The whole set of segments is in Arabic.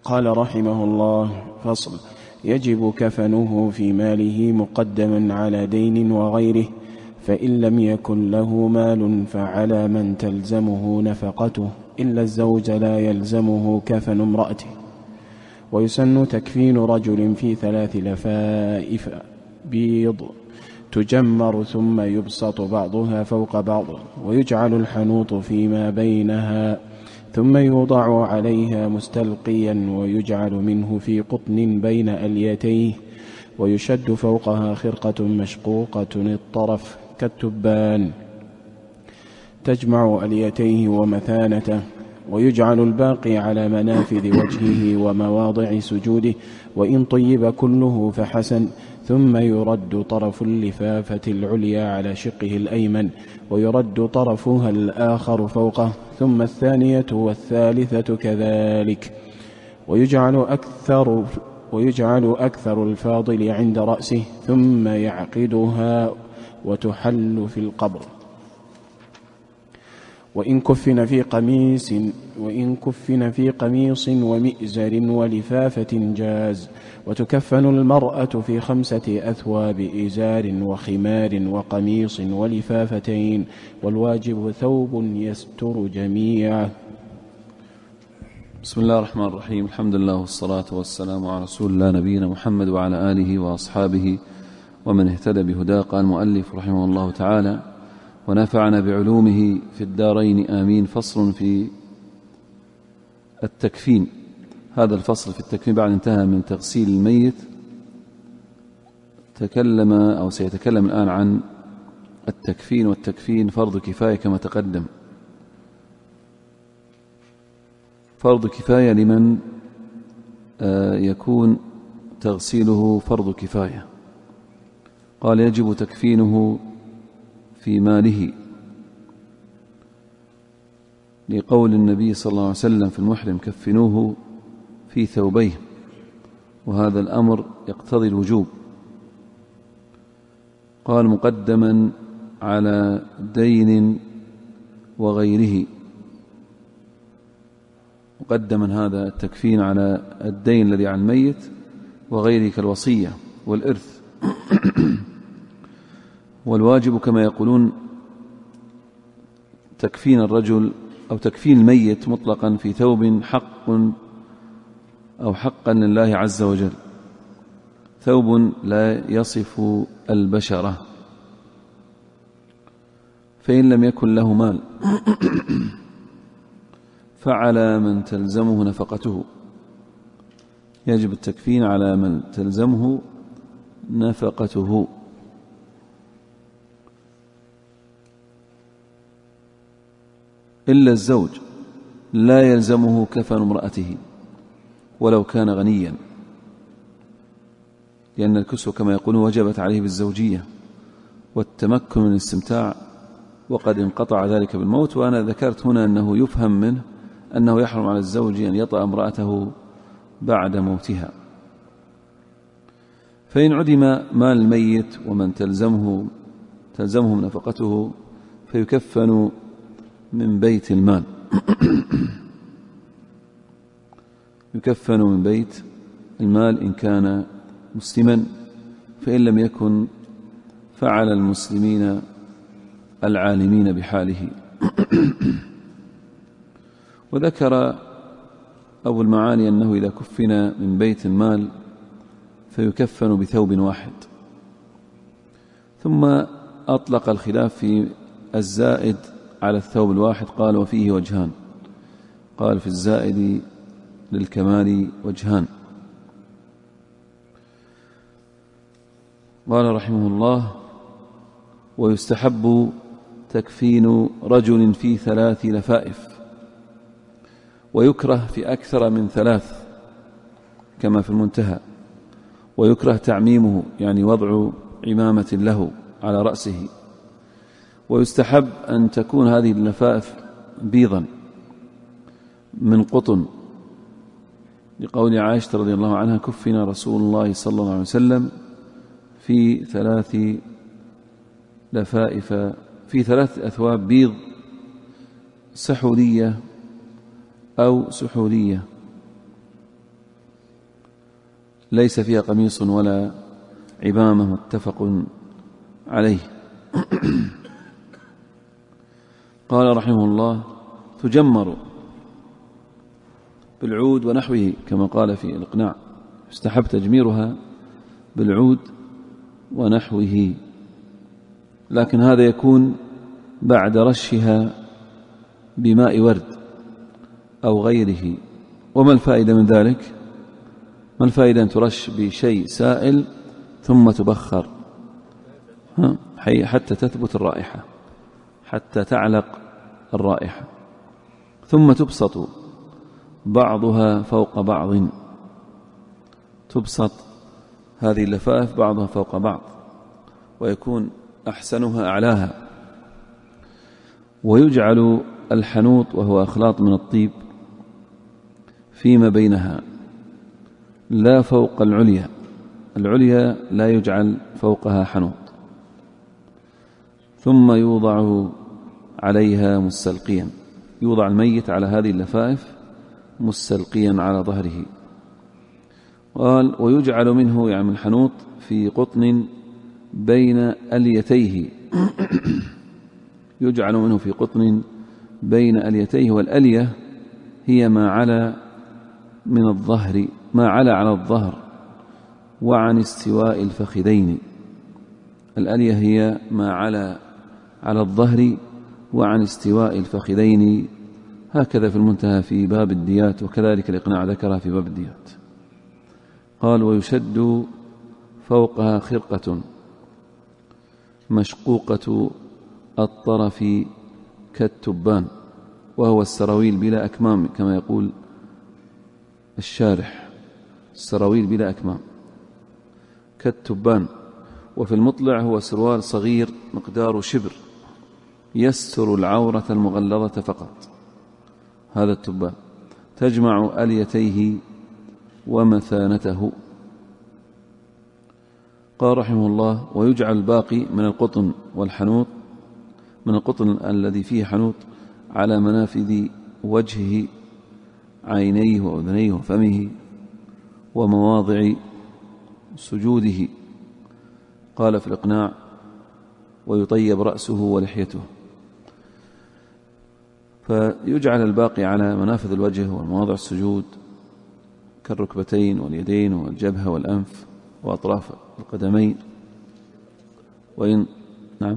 قال رحمه الله: فصل. يجب كفنه في ماله مقدما على دين وغيره، فإن لم يكن له مال فعلى من تلزمه نفقته، إلا الزوج لا يلزمه كفن امرأته. ويسن تكفين رجل في 3 لفائف بيض تجمر ثم يبسط بعضها فوق بعض، ويجعل الحنوط فيما بينها، ثم يوضع عليها مستلقيا، ويجعل منه في قطن بين أليتيه، ويشد فوقها خرقة مشقوقة الطرف كالتبان تجمع أليتيه ومثانته، ويجعل الباقي على منافذ وجهه ومواضع سجوده، وإن طيب كله فحسن. ثم يرد طرف اللفافة العليا على شقه الأيمن، ويرد طرفها الآخر فوقه، ثم الثانية والثالثة كذلك، ويجعل أكثر الفاضل عند رأسه، ثم يعقدها وتحل في القبر. وإن كفن في قميص ومئزر ولفافة جاز. وتكفن المرأة في 5 أثواب: إزار وخمار وقميص ولفافتين، والواجب ثوب يستر جميعه. بسم الله الرحمن الرحيم. الحمد لله والصلاة والسلام على رسول الله نبينا محمد وعلى آله وأصحابه ومن اهتدى بهداه. قال المؤلف رحمه الله تعالى: ونفعنا بعلومه في الدارين آمين. فصل في التكفين. هذا الفصل في التكفين بعد انتهى من تغسيل الميت، سيتكلم الآن عن التكفين. والتكفين فرض كفاية كما تقدم، فرض كفاية لمن يكون تغسيله فرض كفاية. قال: يجب تكفينه في ماله، لقول النبي صلى الله عليه وسلم في المحرم: كفنوه في ثوبيه، وهذا الأمر يقتضي الوجوب. قال: مقدما على دين وغيره. مقدما هذا التكفين على الدين الذي عن الميت وغيره كالوصية والإرث. والواجب كما يقولون تكفين الرجل أو تكفين الميت مطلقا في ثوب حقا لله عز وجل، ثوب لا يصف البشرة. فإن لم يكن له مال فعلى من تلزمه نفقته. يجب التكفين على من تلزمه نفقته. إلا الزوج لا يلزمه كفن امرأته ولو كان غنيا، لأن الكسوة كما يقولون وجبت عليه بالزوجية والتمكن من الاستمتاع، وقد انقطع ذلك بالموت. وأنا ذكرت هنا أنه يفهم منه أنه يحرم على الزوج أن يطأ امرأته بعد موتها. فإن عدم مال الميت ومن تلزمهم نفقته فيكفن من بيت المال يكفن من بيت المال إن كان مسلما، فإن لم يكن فعلى المسلمين العالمين بحاله. وذكر أبو المعالي أنه إذا كفن من بيت المال فيكفن بثوب واحد. ثم أطلق الخلاف في الزائد على الثوب الواحد. قال: وفيه وجهان. قال: في الزائد للكمال وجهان. قال رحمه الله: ويستحب تكفين رجل في 3 لفائف، ويكره في أكثر من 3 كما في المنتهى. ويكره تعميمه، يعني وضع عمامة له على رأسه. ويستحب أن تكون هذه اللفائف بيضا من قطن، لقول عائشة رضي الله عنها: كفن رسول الله صلى الله عليه وسلم في 3 لفائف، في 3 أثواب بيض سحولية أو سحولية. ليس فيها قميص ولا عمامة، متفق عليه. قال رحمه الله: تجمر بالعود ونحوه، كما قال في الإقناع، يستحب تجميرها بالعود ونحوه، لكن هذا يكون بعد رشها بماء ورد أو غيره. وما الفائدة من ذلك؟ ما الفائدة أن ترش بشيء سائل ثم تبخر حتى تثبت الرائحة، حتى تعلق الرائحة، ثم تبسط بعضها فوق بعض، تبسط هذه اللفائف بعضها فوق بعض، ويكون أحسنها أعلاها. ويجعل الحنوط، وهو أخلاط من الطيب، فيما بينها لا فوق العليا، العليا لا يجعل فوقها حنوط، ثم يوضع عليها مستلقيا، يوضع الميت على هذه اللفائف مستلقيا على ظهره. قال: ويجعل منه، يعني من الحنوط، في قطن بين أليتيه يجعل منه في قطن بين أليتيه، والألية هي ما علا من الظهر، ما علا على الظهر وعن استواء الفخذين. الألية هي ما علا على الظهر وعن استواء الفخذين، هكذا في المنتهى في باب الديات، وكذلك الإقناع ذكرها في باب الديات. قال: ويشد فوقها خرقة مشقوقة الطرف كالتبان، وهو السراويل بلا أكمام، كما يقول الشارح، السراويل بلا أكمام كالتبان. وفي المطلع هو سروال صغير مقدار شبر يستر العورة المغلظة فقط، هذا التبان، تجمع أليتيه ومثانته. قال رحمه الله: ويجعل الباقي من القطن والحنوط، من القطن الذي فيه حنوط، على منافذ وجهه، عينيه وأذنيه وفمه ومواضع سجوده. قال في الإقناع: ويطيب رأسه ولحيته. فيجعل الباقي على منافذ الوجه ومواضع السجود كالركبتين واليدين والجبهة والأنف وأطراف القدمين. نعم،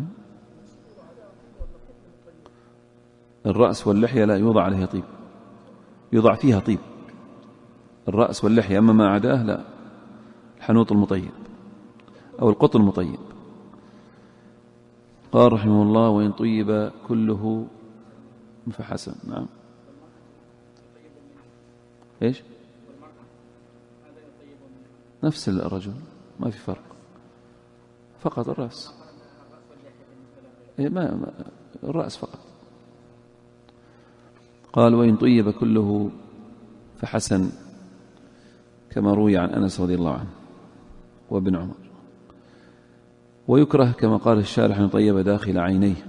الرأس واللحية لا يوضع عليها طيب، يوضع فيها طيب الرأس واللحية، أما ما عداه لا، الحنوط المطيب أو القطن المطيب. قال رحمه الله: وإن طيب كله فحسن. نعم، إيش؟ نفس الرجل، ما في فرق، فقط الرأس، ما الرأس فقط. قال: وإن طيب كله فحسن، كما روي عن أنس رضي الله عنه وابن عمر. ويكره كما قال الشارح أن يطيب داخل عينيه.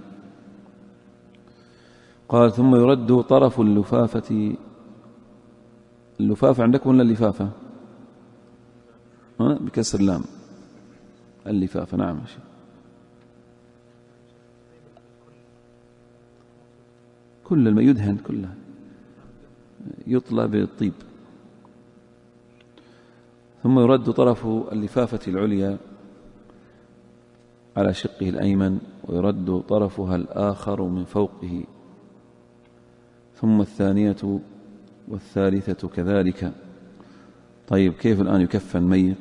قال: ثم يرد طرف اللفافة. اللفافة عندكم ولا اللفافة؟ بكسر اللام، اللفافة. نعم، كل ما يدهن كله يطلى بالطيب. ثم يرد طرف اللفافة العليا على شقه الأيمن، ويرد طرفها الآخر من فوقه، ثم الثانية والثالثة كذلك. طيب، كيف الآن يكفن ميت؟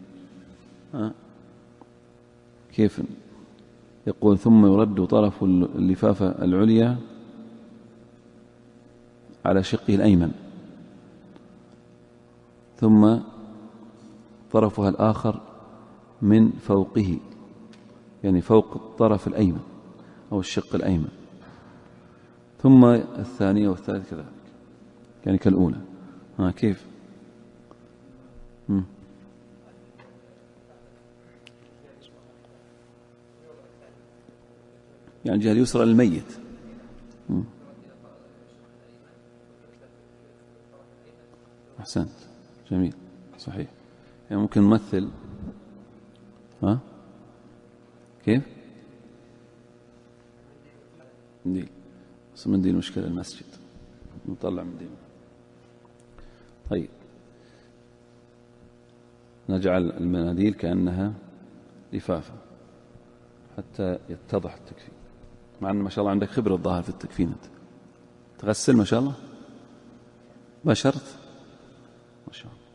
كيف؟ يقول: ثم يرد طرف اللفافة العليا على شقه الأيمن، ثم طرفها الآخر من فوقه، يعني فوق الطرف الأيمن أو الشق الأيمن، ثم الثانية والثالثة كذلك، يعني كالأولى. كيف؟ يعني الجهة اليسرى للميت. أحسنت، جميل، صحيح، يعني ممكن نمثل. ها كيف؟ منديل، بس منديل مشكلة المسجد، نطلع منديل. طيب نجعل المناديل كأنها لفافة حتى يتضح التكفين، مع أن ما شاء الله عندك خبرة الظاهر في التكفين. تغسل ما شاء الله، بشرت ما شاء الله.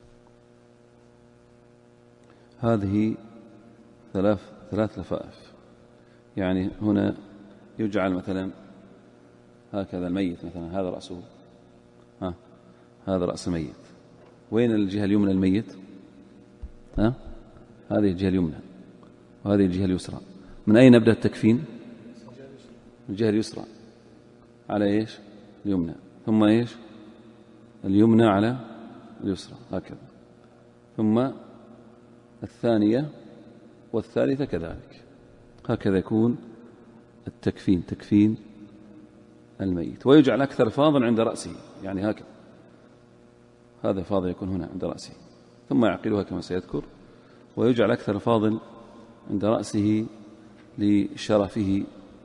هذه ثلاث لفائف. يعني هنا يجعل مثلا هكذا الميت، مثلا هذا رأسه، هذا رأس الميت. وين الجهة اليمنى الميت؟ هذه الجهة اليمنى وهذه الجهة اليسرى. من أين نبدأ التكفين؟ الجهة اليسرى على إيش؟ اليمنى، ثم إيش؟ اليمنى على اليسرى هكذا، ثم الثانية والثالثة كذلك. هكذا يكون التكفين، تكفين الميت. ويجعل أكثر فاضل عند رأسه، يعني هكذا، هذا فاضل يكون هنا عند رأسه، ثم يعقلها كما سيذكر. ويجعل أكثر فاضل عند رأسه لشرفه،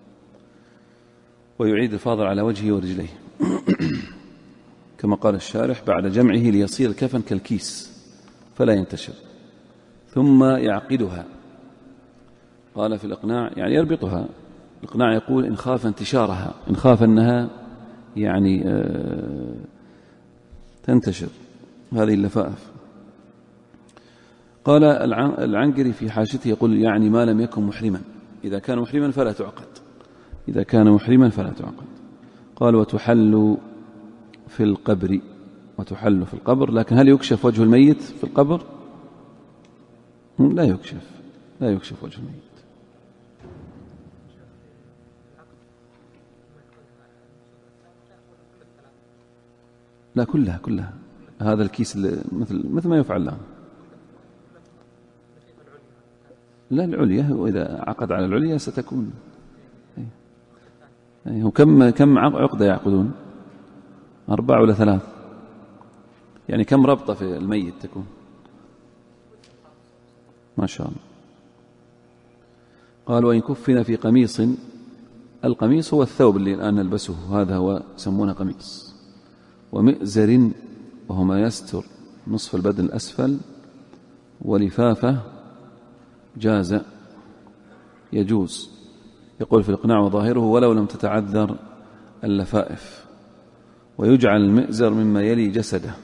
ويعيد الفاضل على وجهه ورجليه كما قال الشارح: بعد جمعه ليصير الكفن كالكيس فلا ينتشر، ثم يعقدها. قال في الإقناع يعني يربطها. الإقناع يقول إن خاف انتشارها، إن خاف أنها يعني تنتشر هذه اللفائف. قال العنقري في حاشته يقول يعني ما لم يكن محرما، إذا كان محرما فلا تعقد، إذا كان محرما فلا تعقد. قال وتحل في القبر، وتحل في القبر. لكن هل يكشف وجه الميت في القبر؟ لا يكشف، لا يكشف وجه الميت. لا كلها هذا الكيس مثل ما يفعل الآن. لا العليا، وإذا عقد على العليا ستكون. كم عقدة يعقدون؟ 4 ولا 3؟ يعني كم ربطة في الميت تكون؟ ما شاء الله. قال وإن كفن في قميص. القميص هو الثوب اللي الآن نلبسه، هذا هو يسمونه قميص. ومئزر وهو ما يستر نصف البدن الأسفل. ولفافة جاز، يجوز. يقول في الإقناع وظاهره ولو لم تتعذر اللفائف. ويجعل المئزر مما يلي جسده،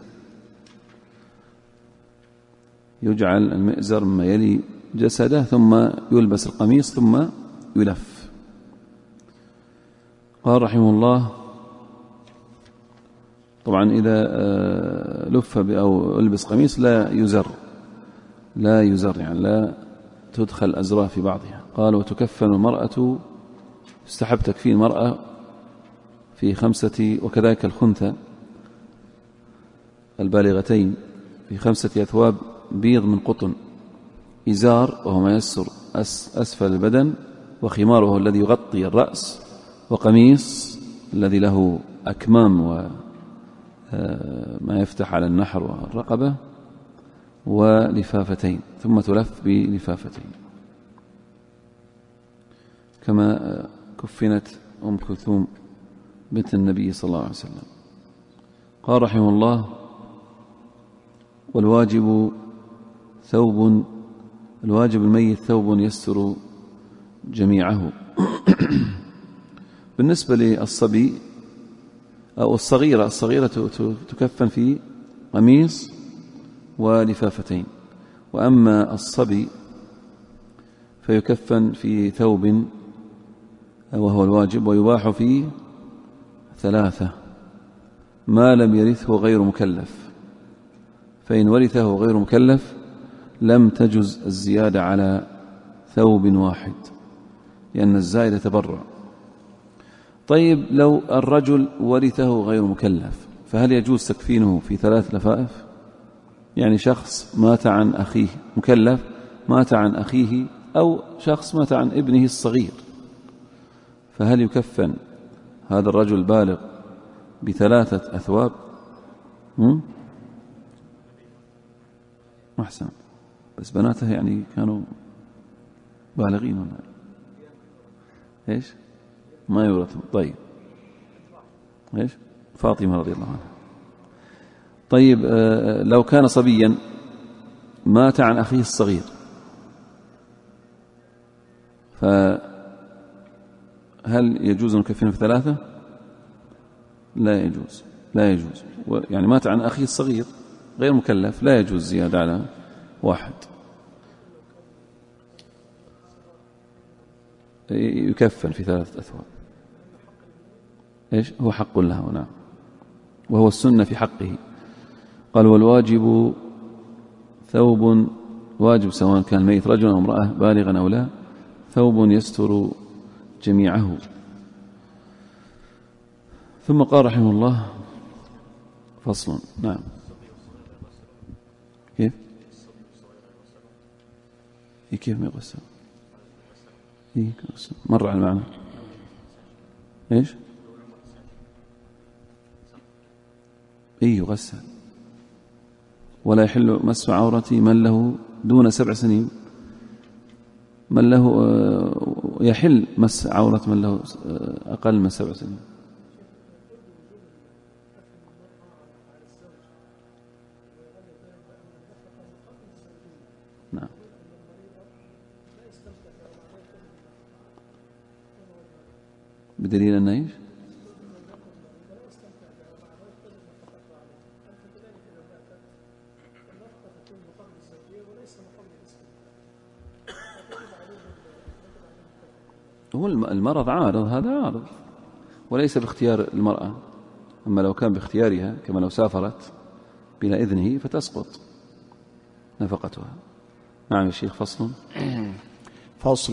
يجعل المئزر مما يلي جسده، ثم يلبس القميص ثم يلف. قال رحمه الله طبعا إذا لف أو ألبس قميص لا يزر، يعني لا تدخل أزرار في بعضها. قال وتكفن المرأة، استحب تكفين المرأة في 5، وكذلك الخنثى البالغتين في 5 أثواب بيض من قطن، إزار وهو ما يسر أسفل البدن، وخمار وهو الذي يغطي الرأس، وقميص الذي له أكمام وما يفتح على النحر والرقبة، ولفافتين، ثم تلف بلفافتين كما كفنت أم كلثوم بنت النبي صلى الله عليه وسلم. قال رحمه الله والواجب ثوب، الواجب الميت ثوب يستر جميعه. بالنسبة للصبي أو الصغيرة تكفن في قميص ولفافتين. وأما الصبي فيكفن في ثوب وهو الواجب، ويباح فيه 3 ما لم يرثه غير مكلف. فإن ورثه غير مكلف لم تجز الزيادة على ثوب واحد، لأن الزائد تبرع. طيب لو الرجل ورثه غير مكلف فهل يجوز تكفينه في 3 لفائف؟ يعني شخص مات عن أخيه، مكلف مات عن أخيه، أو شخص مات عن ابنه الصغير، فهل يكفن هذا الرجل البالغ ب3 أثواب؟ أحسن. بس بناته يعني كانوا بالغين ولا إيش؟ ما يورثون. طيب إيش؟ فاطمة رضي الله عنها. طيب لو كان صبيا مات عن أخيه الصغير، فهل يجوز أن نكفنه في 3؟ لا يجوز، لا يجوز. يعني مات عن أخيه الصغير غير مكلف، لا يجوز زيادة على 1. يكفن في 3 أثواب. إيش؟ هو حق له، نعم، وهو السنة في حقه. قال والواجب ثوب، واجب سواء كان الميت رجل أو امرأة بالغا أو لا، ثوب يستر جميعه. ثم قال رحمه الله فصل. نعم. كيف ما يغسل؟ مر على المعنى. ايش؟ يغسل. ولا يحل مس عورة من له دون 7 سنين، من له يحل مس عورة من له أقل من 7 سنين. نعم. بدليل أنه إيش؟ هو المرض عارض، هذا عارض وليس باختيار المرأة. أما لو كان باختيارها كما لو سافرت بلا إذنه فتسقط نفقتها. نعم يا شيخ. فصل.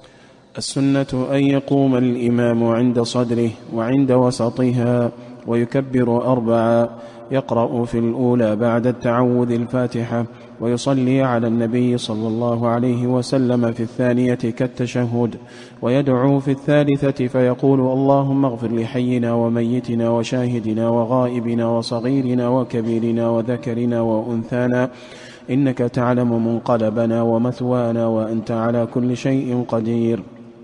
السنة أن يقوم الإمام عند صدره وعند وسطها ويكبر 4، يقرأ في الأولى بعد التعوذ الفاتحة، ويصلي على النبي صلى الله عليه وسلم في الثانية كالتشهد، ويدعو في الثالثة فيقول اللهم اغفر لحينا وميتنا وشاهدنا وغائبنا وصغيرنا وكبيرنا وذكرنا وأنثانا، إنك تعلم منقلبنا ومثوانا وأنت على كل شيء قدير.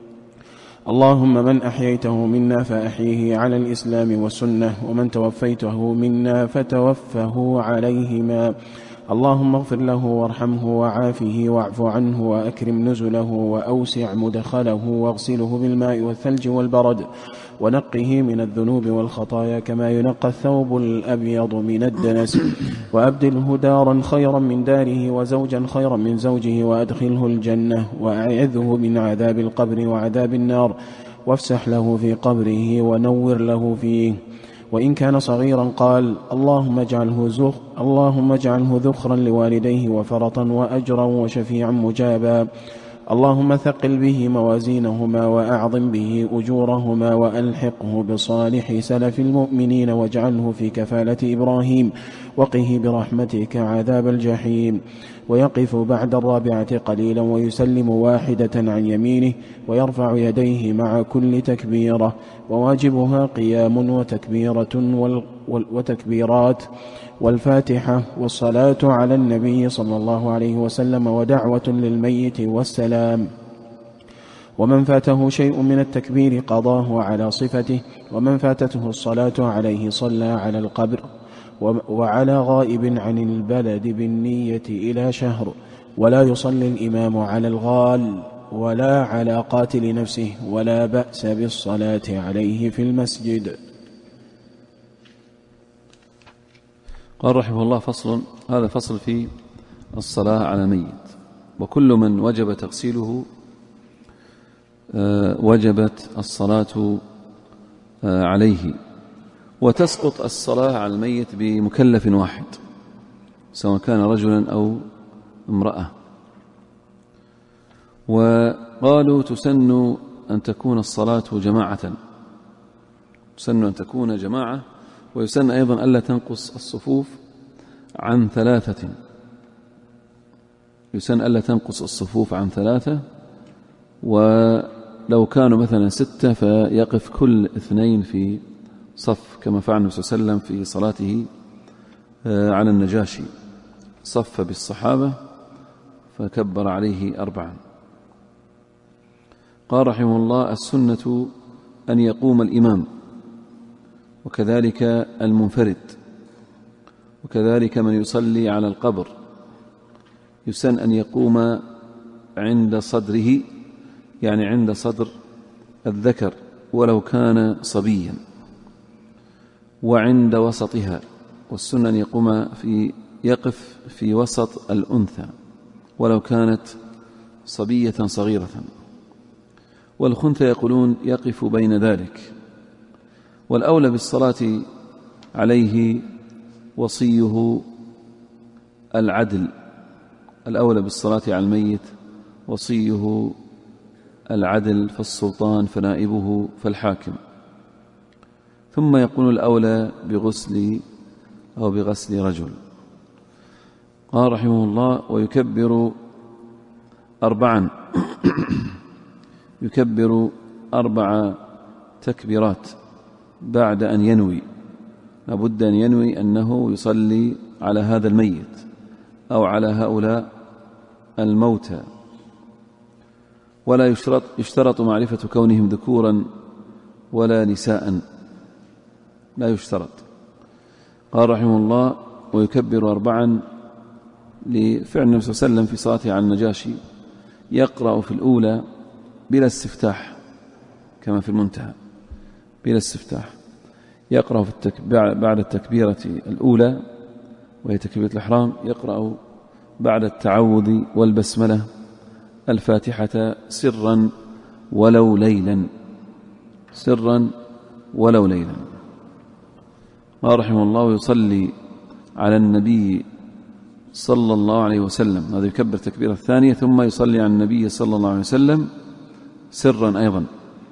اللهم من أحييته منا فأحيه على الإسلام والسنة، ومن توفيته منا فتوفه عليهما. اللهم اغفر له وارحمه وعافه واعف عنه وأكرم نزله وأوسع مدخله، واغسله بالماء والثلج والبرد، ونقه من الذنوب والخطايا كما ينقى الثوب الأبيض من الدنس، وأبدله دارا خيرا من داره وزوجا خيرا من زوجه، وأدخله الجنة، وأعذه من عذاب القبر وعذاب النار، وافسح له في قبره ونور له فيه. وإن كان صغيرا قال اللهم اجعله ذخرا لوالديه وفرطا وأجرا وشفيعا مجابا. اللهم ثقل به موازينهما وأعظم به أجورهما، وألحقه بصالح سلف المؤمنين، واجعله في كفالة إبراهيم، وقه برحمتك عذاب الجحيم. ويقف بعد 4 قليلا ويسلم 1 عن يمينه، ويرفع يديه مع كل تكبيرة، وواجبها قيام وتكبيرات والفاتحة والصلاة على النبي صلى الله عليه وسلم، ودعوة للميت والسلام. ومن فاته شيء من التكبير قضاه على صفته، ومن فاتته الصلاة عليه صلى على القبر، وعلى غائب عن البلد بالنية إلى شهر. ولا يصلي الإمام على الغال ولا على قاتل نفسه، ولا بأس بالصلاة عليه في المسجد. قال رحمه الله فصل. هذا فصل في الصلاة على الميت. وكل من وجب تغسيله وجبت الصلاة عليه، وتسقط الصلاة على الميت بمكلف واحد سواء كان رجلا أو امرأة. وقالوا تسن أن تكون الصلاة جماعة، تسن أن تكون جماعة، ويسن أيضا ألا تنقص الصفوف عن 3. يسن ألا تنقص الصفوف عن 3. ولو كانوا مثلا 6 فيقف كل 2 في صف، كما فعل النبي صلى الله عليه وسلم في صلاته على النجاشي. صف بالصحابة فكبر عليه 4. قال رحمه الله: السنة أن يقوم الإمام، وكذلك المنفرد، وكذلك من يصلي على القبر، يسن أن يقوم عند صدره، يعني عند صدر الذكر ولو كان صبيا، وعند وسطها، والسنة أن يقف في وسط الأنثى ولو كانت صبية صغيرة، والخنثى يقولون يقف بين ذلك. والأولى بالصلاة عليه وصيه العدل، الأولى بالصلاة على الميت وصيه العدل، فالسلطان فنائبه فالحاكم. ثم يقول الأولى بغسل أو بغسل رجل. قال رحمه الله: ويكبر 4 يكبر 4 تكبيرات بعد أن ينوي، لابد أن ينوي أنه يصلي على هذا الميت أو على هؤلاء الموتى، ولا يشترط معرفة كونهم ذكورا ولا نساء، لا يشترط. قال رحمه الله: ويكبر 4 لفعل النبي صلى الله عليه وسلم في صلاته على النجاشي، يقرأ في الأولى بلا استفتاح كما في المنتهى، بلا استفتاح، يقرأ بعد التكبيرة الأولى وهي تكبيرة الإحرام، يقرأ بعد التعوذ والبسملة الفاتحة سرا ولو ليلا، سرا ولو ليلا. قال رحمه الله: يصلي على النبي صلى الله عليه وسلم، هذا يكبر تكبيرة الثانية، ثم يصلي على النبي صلى الله عليه وسلم سرا أيضا،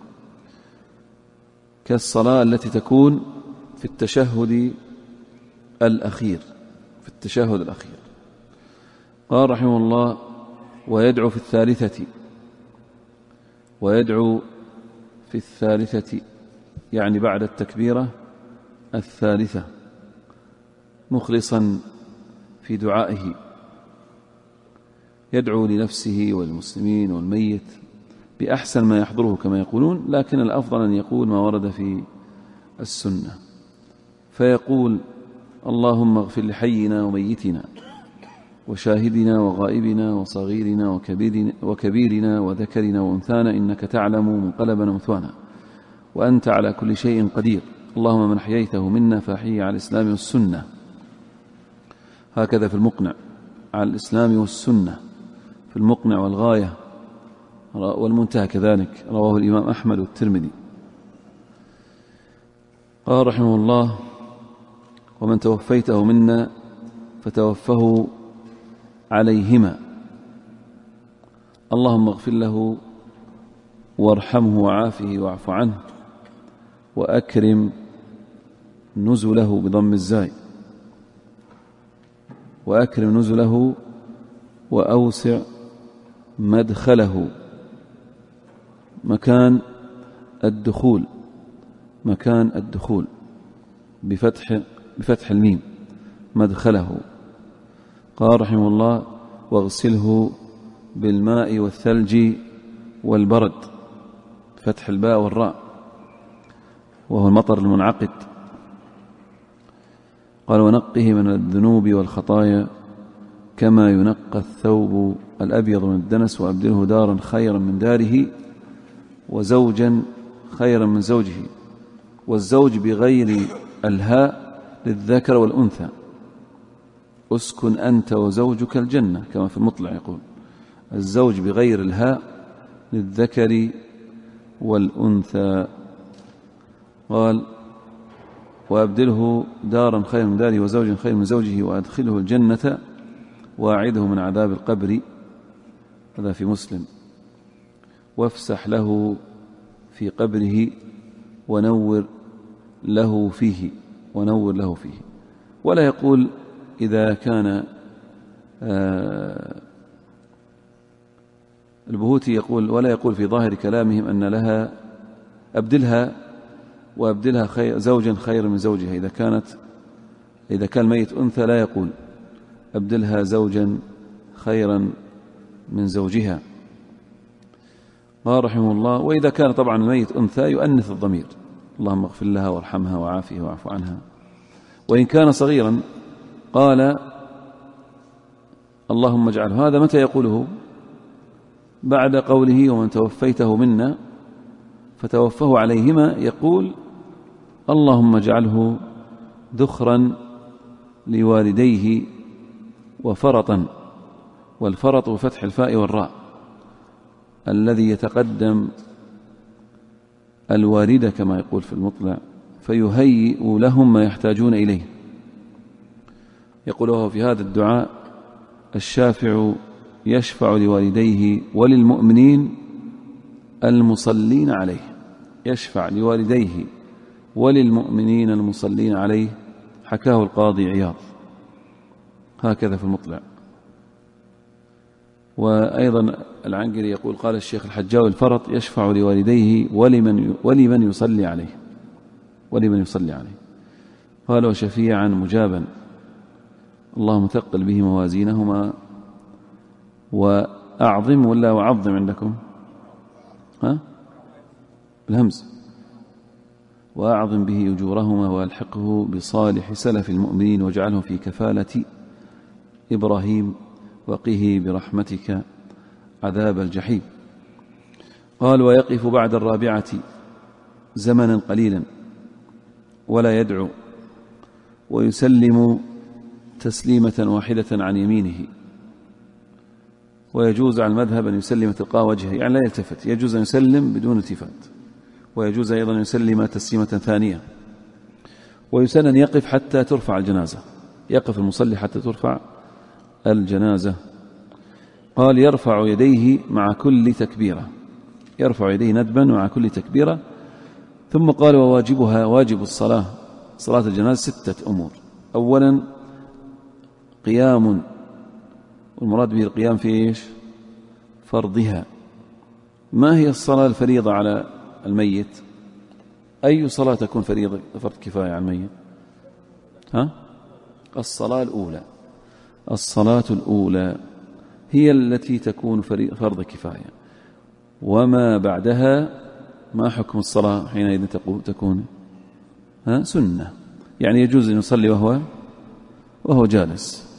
كالصلاة التي تكون في التشهد الأخير، في التشهد الأخير. قال رحمه الله: ويدعو في الثالثة، ويدعو في الثالثة يعني بعد التكبيرة الثالثة، مخلصا في دعائه، يدعو لنفسه والمسلمين والميت بأحسن ما يحضره كما يقولون، لكن الأفضل أن يقول ما ورد في السنة، فيقول: اللهم اغفر لحينا وميتنا وشاهدنا وغائبنا وصغيرنا وكبيرنا وذكرنا وأنثانا، إنك تعلم منقلبنا ومثوانا، وأنت على كل شيء قدير، اللهم من حييته منا فأحيه على الإسلام والسنة. هكذا في المقنع على الإسلام والسنة، في المقنع والغاية والمنتهى كذلك، رواه الإمام أحمد والترمذي. قال رحمه الله: ومن توفيته منا فتوفه عليهما، اللهم اغفر له وارحمه وعافه واعف عنه وأكرم نزله بضم الزاي، وأكرم نزله وأوسع مدخله، مكان الدخول، مكان الدخول بفتح الميم، مدخله. قال رحمه الله: واغسله بالماء والثلج والبرد، فتح الباء والراء، وهو المطر المنعقد. قال: ونقه من الذنوب والخطايا كما ينقى الثوب الأبيض من الدنس، وأبدله دارا خيرا من داره وزوجا خيرا من زوجه. والزوج بغير الهاء للذكر والأنثى، أسكن أنت وزوجك الجنة كما في المطلع يقول، الزوج بغير الهاء للذكر والأنثى. قال: وأبدله دارا خيرا من داره وزوجا خيرا من زوجه وأدخله الجنة وأعيده من عذاب القبر، هذا في مسلم، وافسح له في قبره ونور له فيه، ونور له فيه. ولا يقول إذا كان البهوتي يقول، ولا يقول في ظاهر كلامهم أن لها أبدلها وأبدلها زوجا خيرا من زوجها، إذا كان الميت أنثى لا يقول أبدلها زوجا خيرا من زوجها. قال رحمه الله: وإذا كان طبعا الميت أنثى يؤنث الضمير: اللهم اغفر لها وارحمها وعافها واعف عنها. وإن كان صغيرا قال: اللهم اجعله. هذا متى يقوله؟ بعد قوله: ومن توفيته منا فتوفه عليهما، يقول: اللهم اجعله ذخرا لوالديه وفرطا، والفرط بفتح الفاء والراء، الذي يتقدم الواردة كما يقول في المطلع، فيهيئ لهم ما يحتاجون إليه. يقول في هذا الدعاء: الشافع يشفع لوالديه وللمؤمنين المصلين عليه. يشفع لوالديه وللمؤمنين المصلين عليه، حكاه القاضي عياض هكذا في المطلع. وأيضا العنقري يقول: قال الشيخ الحجاوي: الفرط يشفع لوالديه ولمن يصلي عليه، ولمن يصلي عليه. قال: وشفيعا مجابا، اللهم ثقل به موازينهما وأعظم، ولا وعظم عندكم؟ بالهمز. وأعظم به أجورهما وألحقه بصالح سلف المؤمنين، واجعله في كفالة إبراهيم، وقه برحمتك عذاب الجحيم. قال: ويقف بعد 4 زمنا قليلا ولا يدعو، ويسلم تسليمة واحدة عن يمينه، ويجوز على المذهب أن يسلم تلقاء وجهه، يعني لا يلتفت، يجوز أن يسلم بدون التفات، ويجوز أيضا أن يسلم تسليمة ثانية. ويسن أن يقف حتى ترفع الجنازة، يقف المصلي حتى ترفع الجنازة. قال: يرفع يديه مع كل تكبيرة، يرفع يديه ندبا مع كل تكبيرة. ثم قال: وواجبها، واجب الصلاة، صلاة الجنازة 6 أمور. أولا قيام، والمراد به القيام في إيش؟ فرضها. ما هي الصلاة الفريضة على الميت؟ أي صلاة تكون فريضة فرض كفاية على الميت؟ الصلاة الأولى. الصلاة الأولى هي التي تكون فرض كفاية، وما بعدها ما حكم الصلاة حينئذ تكون سنة، يعني يجوز أن يصلي وهو جالس.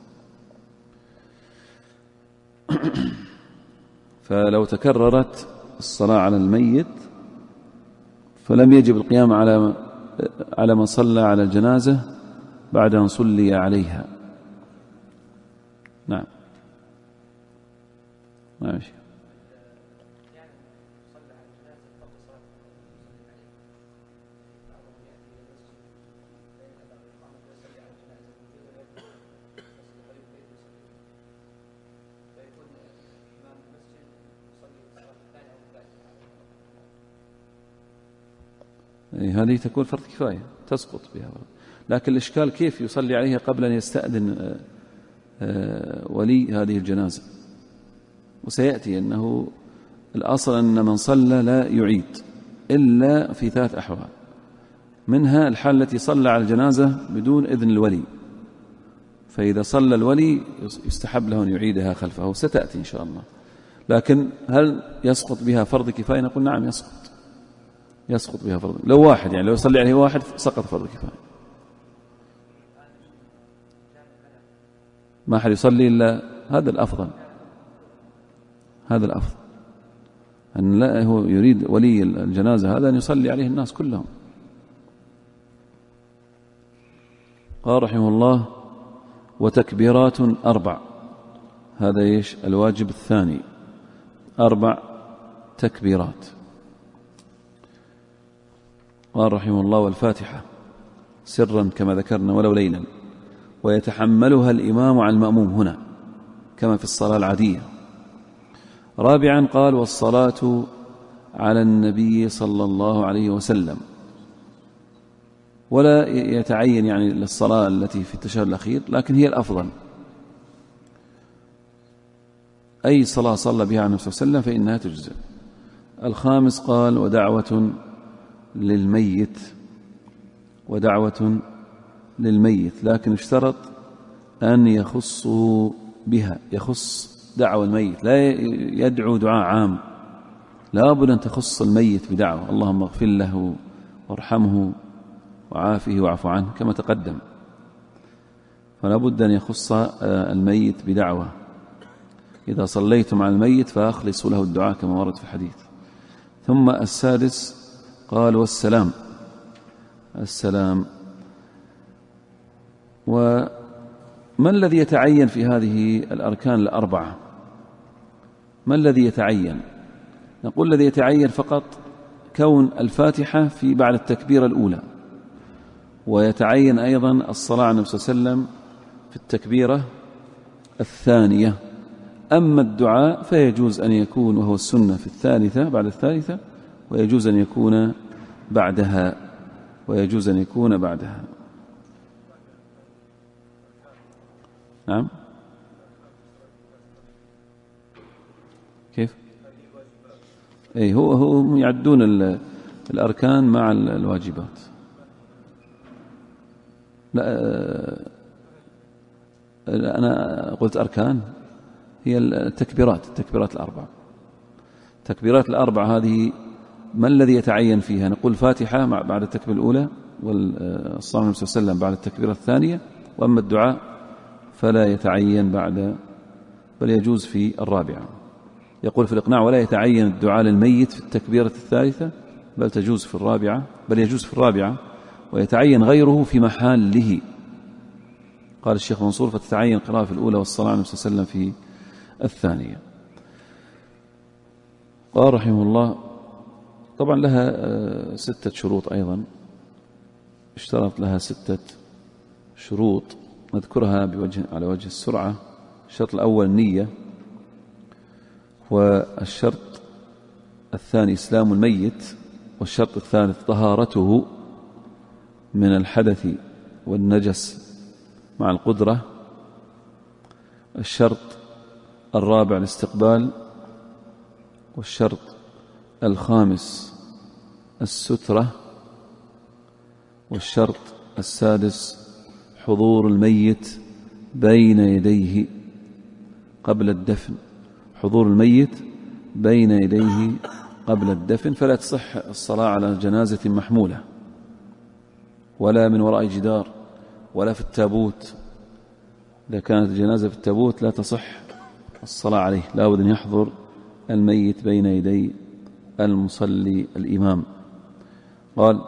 فلو تكررت الصلاة على الميت فلم يجب القيام على من صلى على الجنازة بعد أن صلي عليها. نعم ماشي. هذه تكون فرض كفاية تسقط بها، لكن الإشكال كيف يصلي عليها قبل أن يستأذن ولي هذه الجنازة. وسيأتي أنه الأصل أن من صلى لا يعيد إلا في 3 أحوال، منها الحال التي صلى على الجنازة بدون إذن الولي، فإذا صلى الولي يستحب له أن يعيدها خلفه، ستأتي إن شاء الله. لكن هل يسقط بها فرض كفاية؟ نقول نعم يسقط بها فرض. لو واحد، يعني لو يصلي عليه واحد سقط فرض كفاية، ما أحد يصلي إلا هذا الأفضل. أن لا هو يريد ولي الجنازة هذا أن يصلي عليه الناس كلهم. قال رحمه الله: وتكبيرات 4. هذا إيش الواجب الثاني، 4 تكبيرات. قال رحمه الله: والفاتحة سرا كما ذكرنا ولو ليلا، ويتحملها الإمام على المأموم هنا كما في الصلاة العادية. 4 قال: والصلاة على النبي صلى الله عليه وسلم، ولا يتعين يعني للصلاة التي في التشهد الأخير، لكن هي الأفضل. أي صلاة صلى بها على النبي صلى الله عليه وسلم فإنها تجزئ. 5 قال: ودعوة للميت، لكن اشترط أن يخصوا بها، يخص دعوة الميت، لا يدعو دعاء عام، لا بد أن تخص الميت بدعوة: اللهم اغفر له وارحمه وعافه واعف عنه، كما تقدم. فلا بد أن يخص الميت بدعوة: إذا صليتم على الميت فأخلصوا له الدعاء، كما ورد في الحديث. ثم السادس قال: والسلام. السلام. وما الذي يتعين في هذه الأركان الأربعة؟ ما الذي يتعين؟ نقول الذي يتعين فقط كون الفاتحة في بعد التكبيرة الأولى، ويتعين أيضا الصلاة على النبي صلى الله عليه وسلم في التكبيرة الثانية. أما الدعاء فيجوز أن يكون، وهو السنة، في الثالثة بعد الثالثة، ويجوز أن يكون بعدها، ويجوز أن يكون بعدها. نعم. كيف؟ أي هو يعدون الأركان مع الواجبات. لا، أنا قلت أركان، هي التكبيرات الأربع. التكبيرات الأربع هذه ما الذي يتعين فيها؟ نقول فاتحة بعد التكبيرة الأولى، والصلاة عليه وسلم بعد التكبيرة الثانية، وأما الدعاء فلا يتعين بعد، بل يجوز في الرابعة. يقول في الإقناع: ولا يتعين الدعاء للميت في التكبيرة الثالثة، بل تجوز في الرابعة، بل يجوز في الرابعة، ويتعين غيره في محله. قال الشيخ منصور: فتتعين القراءة في الأولى والصلاة على النبي صلى الله عليه وسلم في الثانية. قال رحمه الله: طبعا لها 6 شروط أيضا، اشترط لها 6 شروط نذكرها على وجه السرعة. الشرط الأول النية، والشرط الثاني إسلام الميت، والشرط الثالث طهارته من الحدث والنجس مع القدرة، الشرط الرابع الاستقبال، والشرط الخامس السترة، والشرط السادس حضور الميت بين يديه قبل الدفن. حضور الميت بين يديه قبل الدفن، فلا تصح الصلاة على جنازة محمولة، ولا من وراء جدار، ولا في التابوت. إذا كانت الجنازة في التابوت لا تصح الصلاة عليه، لا بد أن يحضر الميت بين يدي المصلي الإمام. قال: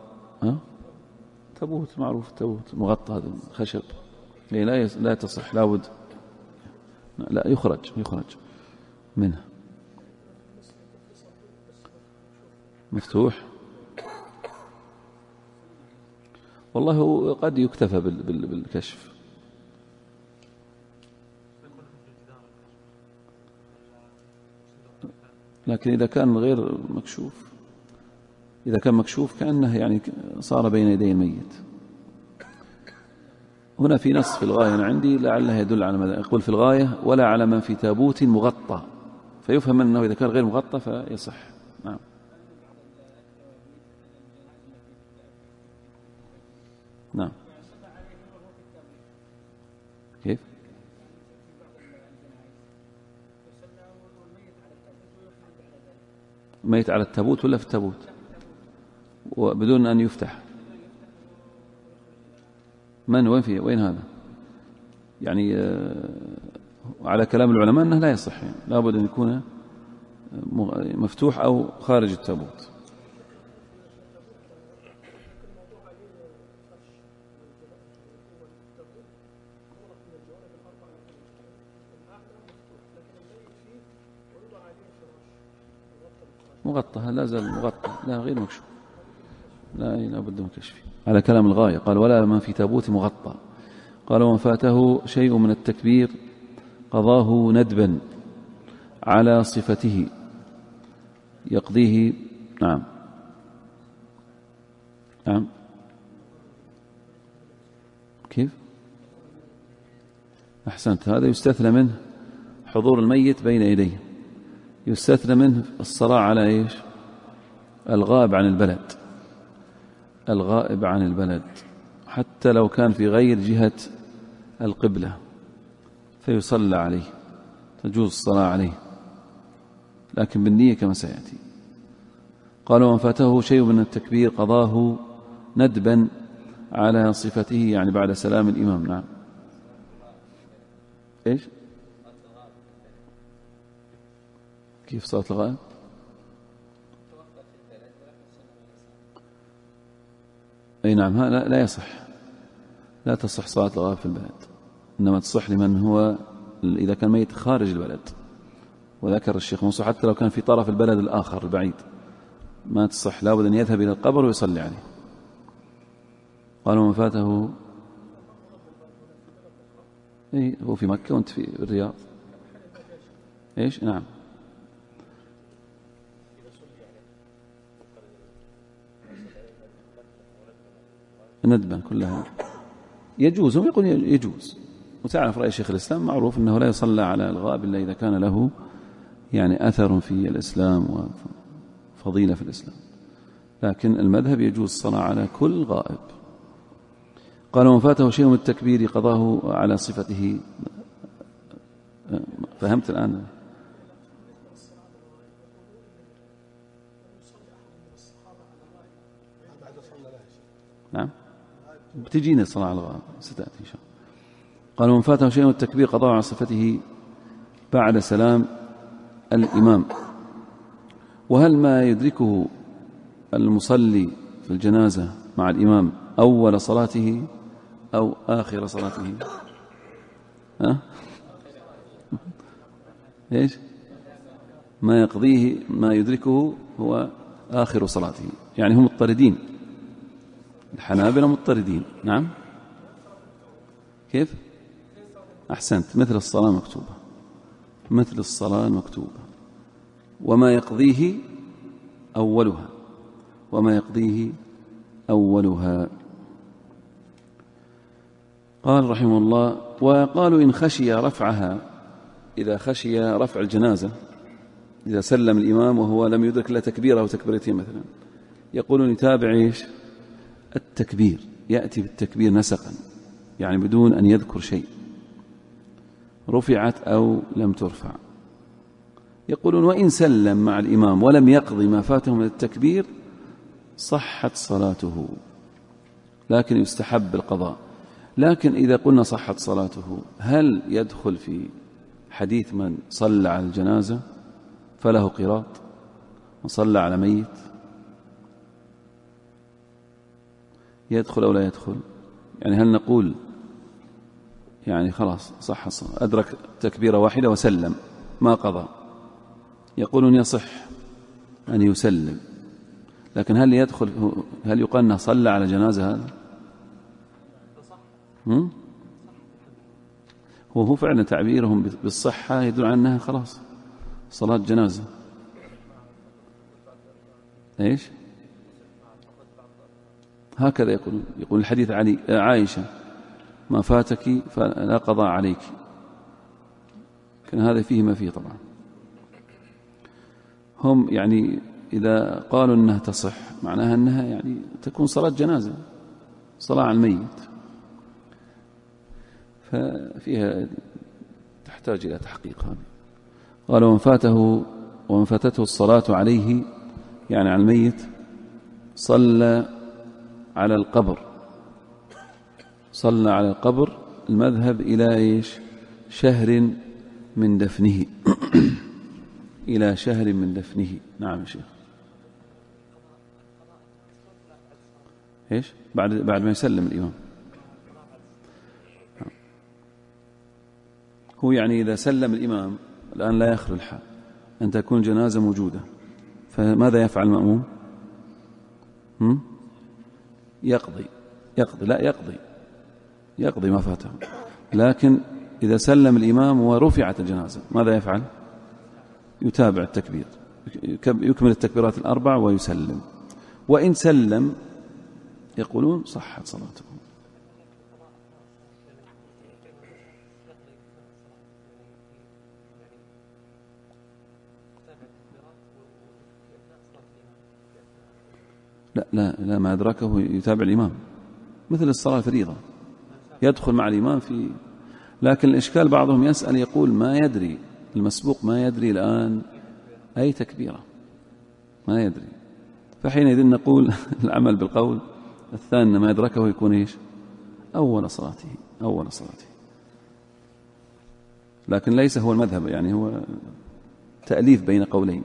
تابوت معروف، تابوت مغطى، هذا خشب، لا تصح، لا بد، لا يخرج منه. مفتوح، والله قد يكتفى بالكشف. لكن إذا كان غير مكشوف، إذا كان مكشوف كأنه يعني صار بين يدي الميت. هنا في نص في الغاية أنا عندي لعله يدل على ماذا. يقول في الغاية: ولا على من في تابوت مغطى، فيفهم أنه إذا كان غير مغطى فيصح. نعم. نعم. كيف؟ ميت على التابوت ولا في التابوت وبدون أن يفتح؟ من وين هذا؟ يعني على كلام العلماء أنه لا يصح، يعني لا بد أن يكون مفتوح أو خارج التابوت. مغطى، لا زال مغطى، لا غير مكشوف، لا بد من كشفه على كلام الغاية. قال: ولا من في تابوت مغطى. قال: ومن فاته شيء من التكبير قضاه ندبا على صفته يقضيه. نعم. كيف؟ أحسنت. هذا يستثنى منه حضور الميت بين يديه، يستثنى منه الصلاة على إيش؟ الغائب عن البلد، حتى لو كان في غير جهة القبلة فيصلى عليه، تجوز الصلاة عليه لكن بالنية كما سيأتي. قال ومن فاته شيء من التكبير قضاه ندبا على صفته، يعني بعد سلام الإمام. نعم. إيش؟ كيف صلاة الغائب؟ أي نعم، لا يصح، لا تصح صلاة الغائب في البلد، إنما تصح لمن هو إذا كان ميت خارج البلد. وذكر الشيخ منصور حتى لو كان في طرف البلد الآخر البعيد ما تصح، لابد أن يذهب إلى القبر ويصلي عليه. قال ومن فاته هو في مكة وانت في الرياض. إيش؟ نعم. ندبا كلها يجوز، هم يقول يجوز. وتعرف رأي شيخ الإسلام معروف أنه لا يصلى على الغائب إلا إذا كان له يعني أثر في الإسلام وفضيلة في الإسلام، لكن المذهب يجوز الصلاة على كل غائب. قال ومن فاته شيء من التكبير قضاه على صفته. فهمت الآن؟ نعم، بتجينا الصلاة على الغائب ستأتي إن شاء الله. قال ومن فاته شيء من التكبير قضاه على صفته بعد سلام الإمام. وهل ما يدركه المصلي في الجنازة مع الإمام أول صلاته أو آخر صلاته؟ إيش؟ ما يقضيه ما يدركه هو آخر صلاته، يعني هم مضطردين، الحنابلة مضطردين. نعم. كيف؟ أحسنت، مثل الصلاة مكتوبة، مثل الصلاة مكتوبة، وما يقضيه أولها، وما يقضيه أولها. قال رحمه الله وقالوا إن خشي رفعها، إذا خشي رفع الجنازة، إذا سلم الإمام وهو لم يدرك لا تكبيره أو تكبيرتين مثلا، يقولون يتابع إيش؟ التكبير، يأتي بالتكبير نسقا، يعني بدون أن يذكر شيء، رفعت أو لم ترفع. يقولون وإن سلم مع الإمام ولم يقضي ما فاته من التكبير صحت صلاته، لكن يستحب القضاء. لكن إذا قلنا صحت صلاته، هل يدخل في حديث من صلى على الجنازة فله قراط وصلى على ميت؟ يدخل أو لا يدخل؟ يعني هل نقول يعني خلاص صح أدرك تكبيرة واحدة وسلم ما قضى؟ يقولون يصح أن يسلم، لكن هل يدخل، هل يقال أنه صلى على جنازة؟ هذا هو فعلا تعبيرهم بالصحة يدل على أنها خلاص صلاة جنازة. إيش؟ هكذا يقول الحديث علي عائشة ما فاتك فلا قضاء عليك، كان هذا فيه ما فيه. طبعا هم يعني إذا قالوا أنها تصح معناها أنها يعني تكون صلاة جنازة، صلاة على الميت، ففيها تحتاج إلى تحقيق. هذه قالوا ومن فاتته الصلاة عليه يعني على الميت صلى على القبر، صلى على القبر، المذهب إلى إيش؟ شهر من دفنه إلى شهر من دفنه. نعم يا شيخ. إيش؟ بعد ما يسلم الإمام. هو يعني إذا سلم الإمام الآن لا يخلو الحال أن تكون جنازة موجودة، فماذا يفعل المأموم؟ يقضي ما فاته. لكن إذا سلم الإمام ورفعت الجنازة ماذا يفعل؟ يتابع التكبير، يكمل التكبيرات الأربع ويسلم. وإن سلم يقولون صحت صلاته. لا ما أدركه يتابع الإمام، مثل الصلاة الفريضة يدخل مع الإمام في. لكن الإشكال بعضهم يسأل يقول ما يدري المسبوق، ما يدري الآن أي تكبيرة، ما يدري، فحينئذ نقول العمل بالقول الثاني ما يدركه يكون إيش؟ أول صلاته، أول صلاته. لكن ليس هو المذهب، يعني هو تأليف بين قولين.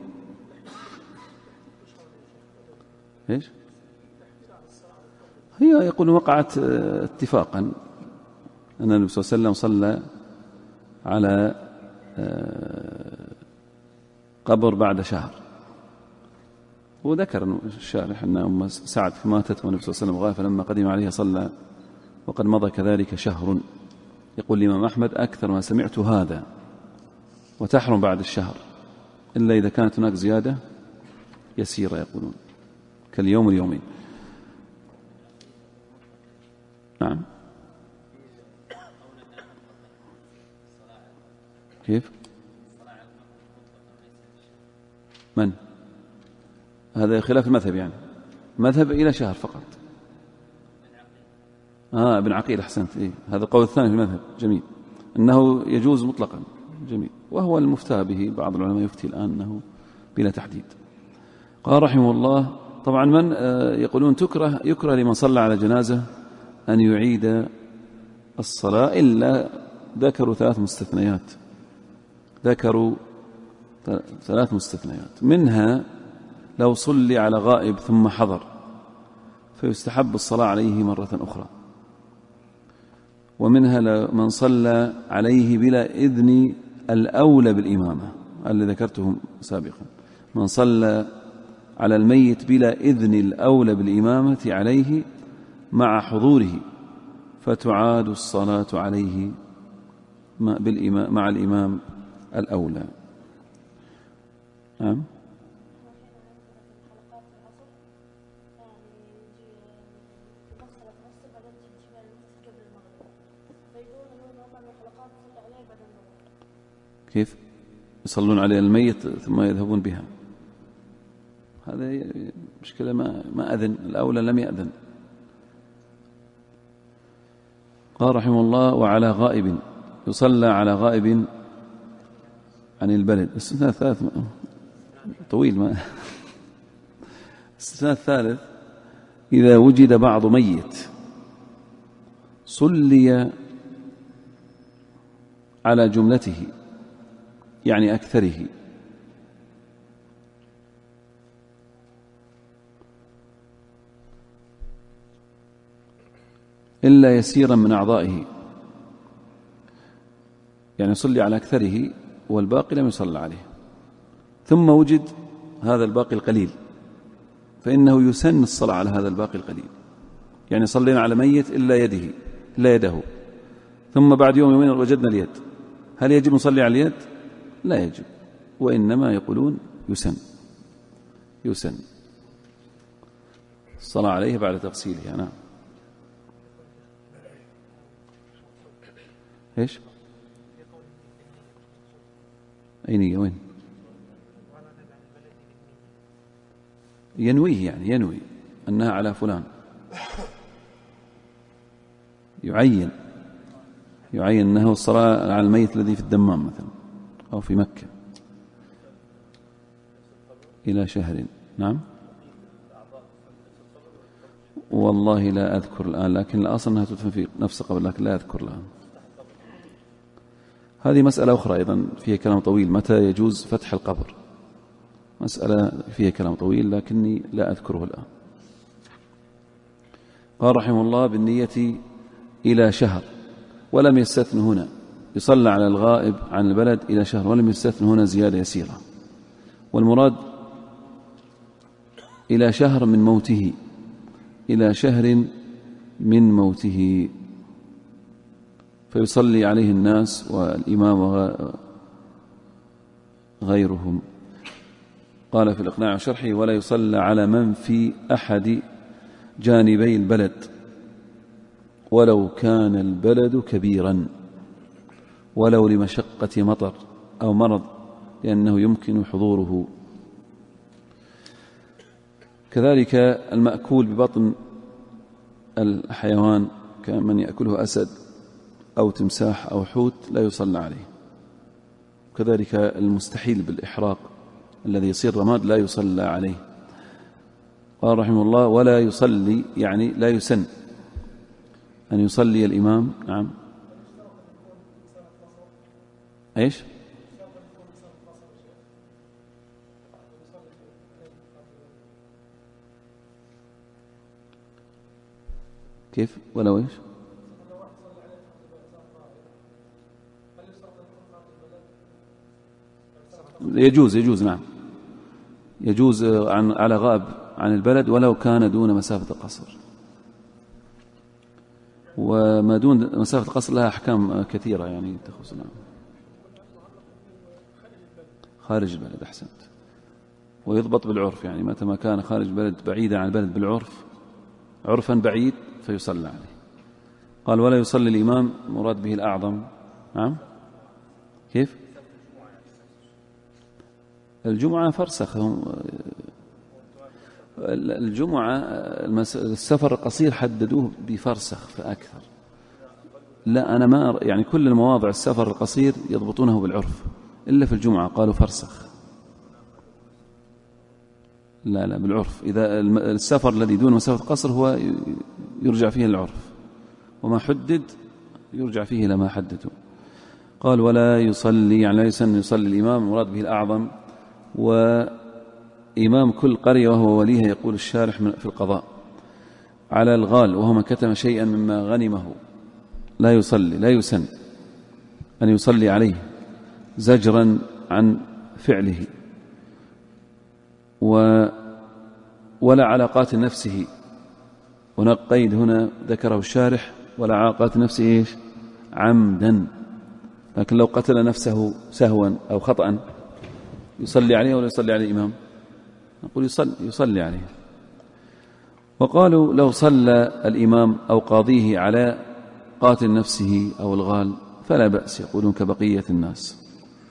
إيش؟ هي يقول وقعت اتفاقا أن النبي صلى الله عليه وسلم صلى على قبر بعد شهر، وذكر الشارح أن أم سعد ماتت والنبي صلى الله عليه وسلم غاب، فلما قدم عليها صلى وقد مضى كذلك شهر. يقول الإمام أحمد أكثر ما سمعت هذا، وتحرم بعد الشهر إلا إذا كانت هناك زيادة يسيرة، يقولون كاليوم واليومين. نعم. كيف؟ من؟ هذا خلاف المذهب، يعني مذهب إلى شهر فقط. ابن عقيل، أحسنت. هذا القول الثاني في المذهب، جميل، أنه يجوز مطلقا، جميل، وهو المفتى به. بعض العلماء يفتي الآن أنه بلا تحديد. قال رحمه الله: طبعا من يقولون يكره لمن صلى على جنازة أن يعيد الصلاة، إلا ذكروا ثلاث مستثنيات، منها لو صلي على غائب ثم حضر فيستحب الصلاة عليه مرة أخرى، ومنها من صلى عليه بلا إذن الأولى بالإمامة، اللي ذكرته سابقا، من صلى على الميت بلا إذن الأولى بالإمامة عليه مع حضوره فتعاد الصلاة عليه مع الإمام الأولى. نعم. كيف يصلون على الميت ثم يذهبون بها؟ هذا مشكلة، ما أذن الأولى، لم يأذن. قال رحمه الله: وعلى غائب، يصلى على غائب عن البلد. الاستثناء الثالث طويل، الاستثناء الثالث: إذا وجد بعض ميت صلي على جملته، يعني أكثره، إلا يسيرا من أعضائه، يعني يصلي على أكثره والباقي لم يصلى عليه، ثم وجد هذا الباقي القليل، فإنه يسن الصلاة على هذا الباقي القليل. يعني صلينا على ميت إلا يده، ثم بعد يومين وجدنا اليد، هل يجب نصلي على اليد؟ لا يجب، وإنما يقولون يسن الصلاة عليه بعد تغسيله. نعم. إيش؟ أين وين؟ ينويه، يعني ينوي أنها على فلان، يعين أنه الصلاة على الميت الذي في الدمام مثلا أو في مكة إلى شهر. نعم. والله لا أذكر الآن، لكن الأصل أنها تدفن في نفس قبر، لكن لا أذكر الآن. هذه مسألة أخرى أيضا فيها كلام طويل، متى يجوز فتح القبر، مسألة فيها كلام طويل لكني لا أذكره الآن. قال رحمه الله: بالنية إلى شهر، ولم يستثن هنا، يصلى على الغائب عن البلد إلى شهر، ولم يستثن هنا زيادة يسيرة، والمراد إلى شهر من موته، إلى شهر من موته، فيصلي عليه الناس والإمام غيرهم. قال في الإقناع وشرحه: ولا يصلى على من في أحد جانبي البلد ولو كان البلد كبيرا، ولو لمشقة مطر أو مرض، لأنه يمكن حضوره. كذلك المأكول ببطن الحيوان كمن يأكله أسد أو تمساح أو حوت لا يصلى عليه. كذلك المستحيل بالإحراق الذي يصير رماد لا يصلى عليه. قال رحمه الله: ولا يصلي يعني لا يسن أن يصلي الإمام. نعم. إيش؟ كيف؟ ولو إيش؟ يجوز نعم، يجوز على غائب عن البلد ولو كان دون مسافة القصر. وما دون مسافة القصر لها أحكام كثيرة يعني تخص. نعم. خارج البلد، أحسنت. ويضبط بالعرف، يعني متى ما كان خارج البلد بعيدا عن البلد بالعرف، عرفا بعيد، فيصلى عليه. قال: ولا يصلي الإمام، مراد به الأعظم. نعم. كيف؟ الجمعة فرسخ. الجمعة السفر القصير حددوه بفرسخ فأكثر. لا، أنا ما يعني كل المواضع السفر القصير يضبطونه بالعرف، إلا في الجمعة قالوا فرسخ. لا بالعرف. إذا السفر الذي دون مسافة قصر هو يرجع فيه العرف، وما حدد يرجع فيه إلى ما حددوا. قال: ولا يصلي يعني لا يسن يصلي الإمام، مراد به الأعظم. وإمام كل قرية وهو وليها، يقول الشارح في القضاء، على الغال وهو من كتم شيئا مما غنمه لا يصلي، لا يسن أن يصلي عليه زجرا عن فعله، ولا علاقات نفسه. هناك قيد هنا ذكره الشارح: ولا علاقات نفسه إيش؟ عمدا. لكن لو قتل نفسه سهوا أو خطأ يصلي عليه ولا يصلي عليه الإمام؟ نقول يصلي عليه. وقالوا: لو صلى الإمام أو قاضيه على قاتل نفسه أو الغال فلا بأس، يقولون كبقية الناس.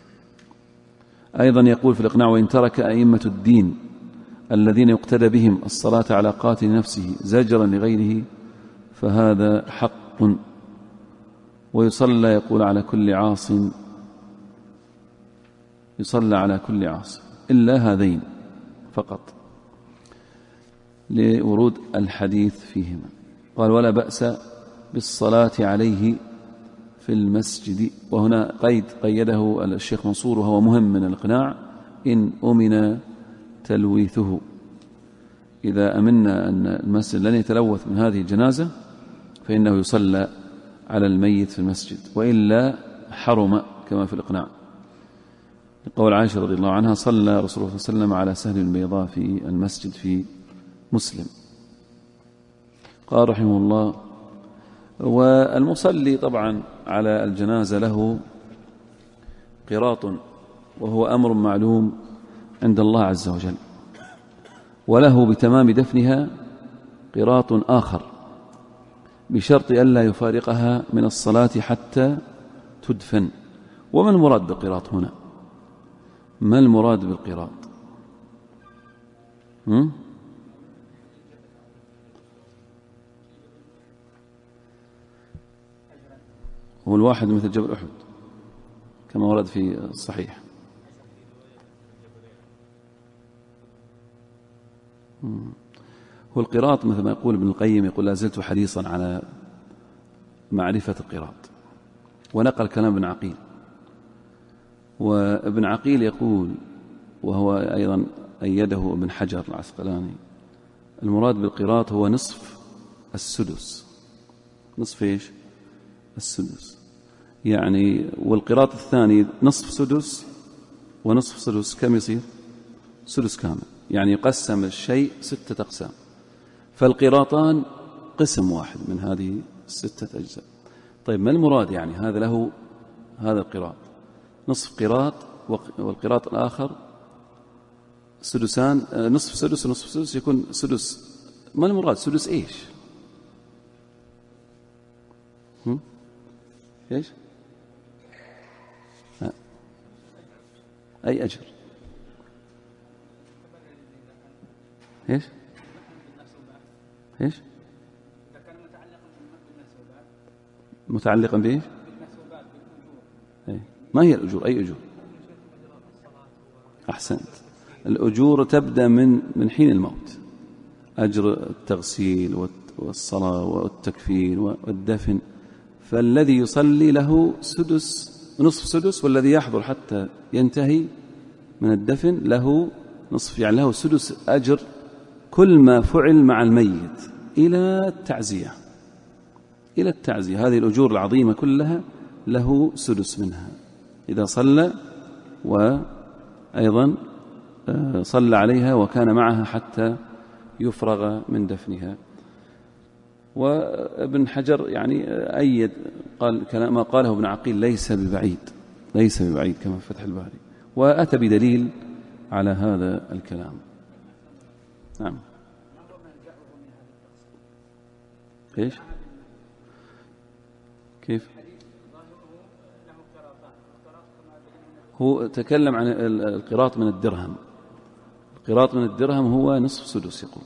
أيضا يقول في الإقناع: وإن ترك أئمة الدين الذين يقتدى بهم الصلاة على قاتل نفسه زجرا لغيره فهذا حق. ويصلى، يقول، على كل عاص، يصلى على كل عاص إلا هذين فقط لورود الحديث فيهما. قال: ولا بأس بالصلاة عليه في المسجد. وهنا قيده الشيخ منصور وهو مهم من الإقناع: إن أمن تلويثه. إذا أمنا أن المسجد لن يتلوث من هذه الجنازة فإنه يصلى على الميت في المسجد، وإلا حرم كما في الإقناع. قول عائشة رضي الله عنها: صلى رسول الله صلى الله عليه وسلم على سهل البيضاء في المسجد في مسلم. قال رحمه الله: والمصلي طبعا على الجنازة له قراط، وهو أمر معلوم عند الله عز وجل، وله بتمام دفنها قراط آخر بشرط ألا يفارقها من الصلاة حتى تدفن. وما المراد بالقراط هنا؟ ما المراد بالقراط؟ هو الواحد مثل جبل أحد كما ورد في الصحيح. هو القراط مثل ما يقول ابن القيم، يقول: لا زلت حريصا على معرفة القراط. ونقل كلام ابن عقيل. وابن عقيل يقول، وهو أيضا أيده ابن حجر العسقلاني: المراد بالقراط هو نصف السدس. نصف إيش؟ السدس. يعني والقراط الثاني نصف سدس، ونصف سدس كم يصير؟ سدس كامل. يعني يقسم الشيء 6 أقسام، فالقراطان قسم واحد من هذه 6 أجزاء. طيب ما المراد؟ يعني هذا له هذا القراط نصف قراط، والقراط الآخر سدسان، نصف سدس ونصف سدس، يكون سدس. ما المراد؟ سدس إيش؟ إيش؟ أي أجر؟ إيش؟ إيش؟ متعلقا بإيش؟ ما هي الأجور؟ أي أجور؟ أحسنت. الأجور تبدأ من حين الموت، أجر التغسيل والصلاة والتكفين والدفن. فالذي يصلي له نصف سدس، والذي يحضر حتى ينتهي من الدفن له نصف، يعني له سدس أجر كل ما فعل مع الميت إلى التعزية. هذه الأجور العظيمة كلها له سدس منها إذا صلى، وأيضا صلى عليها وكان معها حتى يفرغ من دفنها. وابن حجر يعني أيد قال ما قاله ابن عقيل ليس ببعيد كما في فتح الباري، وأتى بدليل على هذا الكلام. نعم. إيش؟ كيف؟ هو تكلم عن القراط من الدرهم. القراط من الدرهم هو نصف سدس يقول،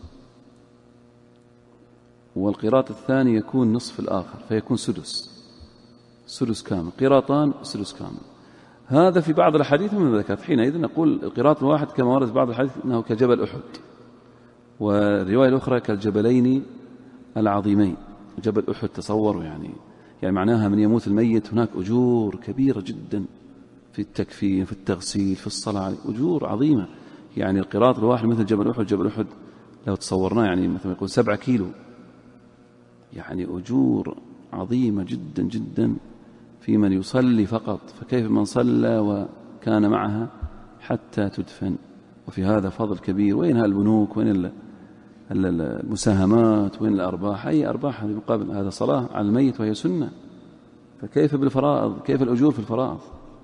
والقراط الثاني يكون نصف الآخر فيكون سدس كامل. قراطان سدس كامل. هذا في بعض الحديث من ذكرت حينئذ نقول القراط الواحد كما ورد في بعض الحديث أنه كجبل أحد، والرواية الأخرى كالجبلين العظيمين. جبل أحد تصوروا يعني معناها من يموت الميت هناك أجور كبيرة جدا في التكفين، في التغسيل، في الصلاة، أجور عظيمة. يعني القراط الواحد مثل جبل أحد لو تصورناه يعني مثلا يقول 7 كيلو، يعني أجور عظيمة جدا جدا في من يصلي فقط، فكيف من صلى وكان معها حتى تدفن؟ وفي هذا فضل كبير. وين البنوك؟ وين المساهمات؟ وين الأرباح؟ أي أرباح هذه مقابل هذا صلاة على الميت وهي سنة. فكيف بالفرائض؟ كيف الأجور في الفرائض؟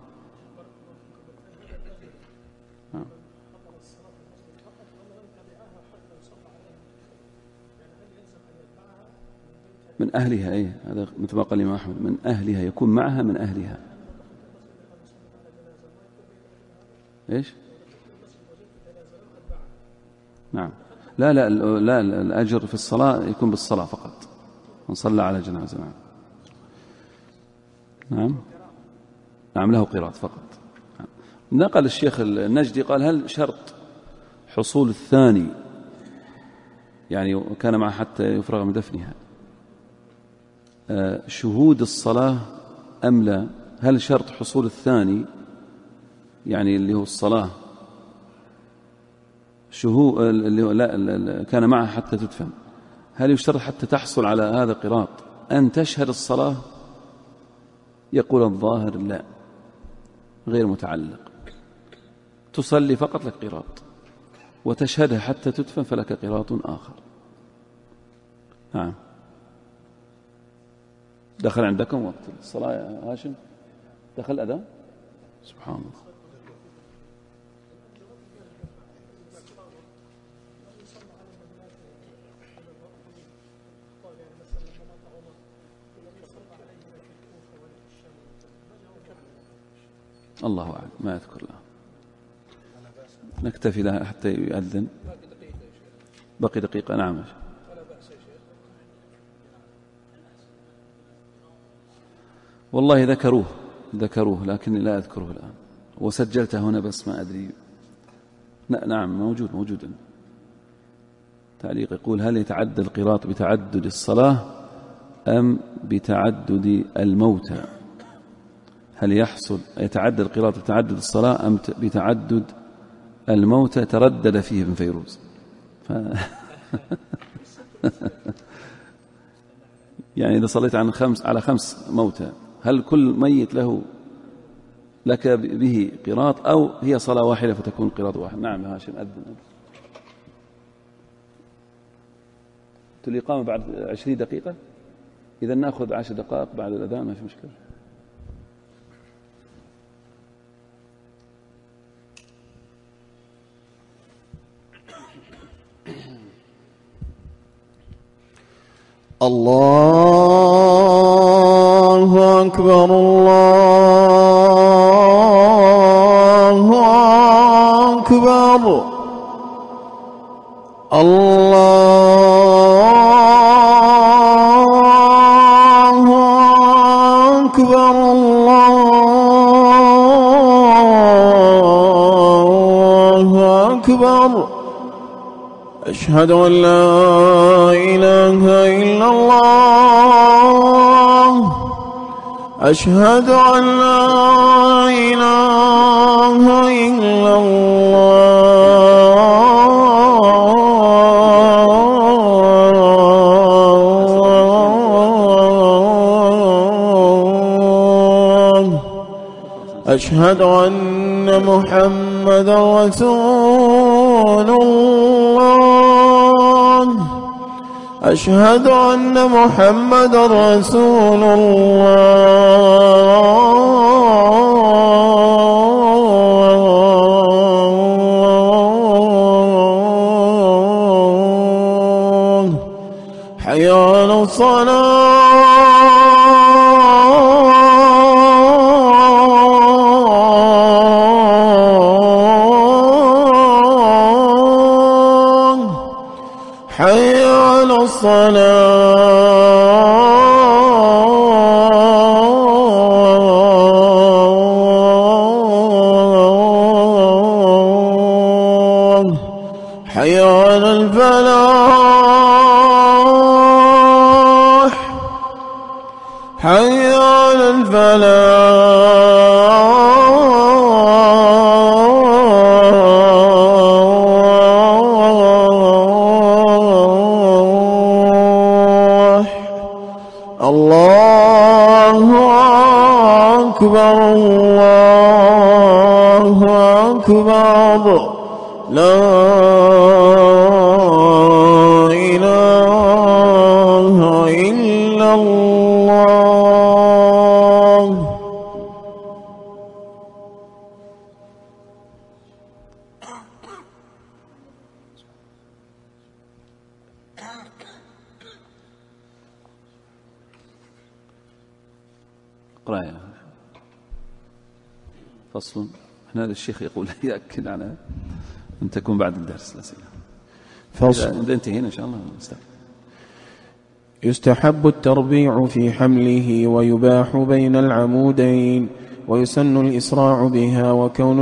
من أهلها. أي هذا مثل ما قال الإمام أحمد، من أهلها، يكون معها من أهلها. إيش؟ نعم. لا الأجر في الصلاة يكون بالصلاة فقط، من صلى على جنازة. نعم له قراط فقط. نقل الشيخ النجدي قال هل شرط حصول الثاني يعني وكان معه حتى يفرغ من دفنها شهود الصلاة أم لا؟ هل شرط حصول الثاني يعني اللي هو الصلاة اللي هو لا كان معه حتى تدفن، هل يشترط حتى تحصل على هذا القراط أن تشهد الصلاة؟ يقول الظاهر لا، غير متعلق. تصلي فقط لك قراط، وتشهدها حتى تدفن فلك قراط آخر. نعم. دخل عندكم وقت الصلاة يا هاشم؟ دخل الأذان؟ سبحان الله. الله أعلم، ما أذكر له. نكتفي لها حتى يؤذن. بقي دقيقة. نعم. والله ذكروه لكني لا أذكره الآن، وسجلته هنا بس ما أدري. نعم موجود. تعليق يقول هل يتعدى القراط بتعدد الصلاة أم بتعدد الموتى؟ هل يتعدى القراط بتعدد الصلاة أم بتعدد الموتى؟ تردد فيه ابن فيروز. يعني إذا صليت على 5 موتى، هل كل ميت لك به قراط، أو هي صلاة واحدة فتكون قراط واحد؟ نعم يا هاشم أذن. الإقامة بعد 20 دقيقة، إذا نأخذ 10 دقائق بعد الأذان ما في مشكلة. الله أكبر الله أكبر الله أكبر الله أكبر. أشهد أن لا إله إلا الله. أشهد أن لا إله إلا الله. أشهد أن محمدا رسول الله. أشهد أن محمدا رسول الله. حي على الصلاة. حي على الصلاة. حي على الفلاح. حي على الفلاح. الله أكبر. الله أكبر. لا إله إلا الله. قراءة. فصل. هذا الشيخ يقول يأكد على أن تكون بعد الدرس الأسئلة. فصل. إذا انتهينا إن شاء الله نستمر. يستحب التربيع في حمله ويباح بين العمودين، ويسن الإسراع بها وكون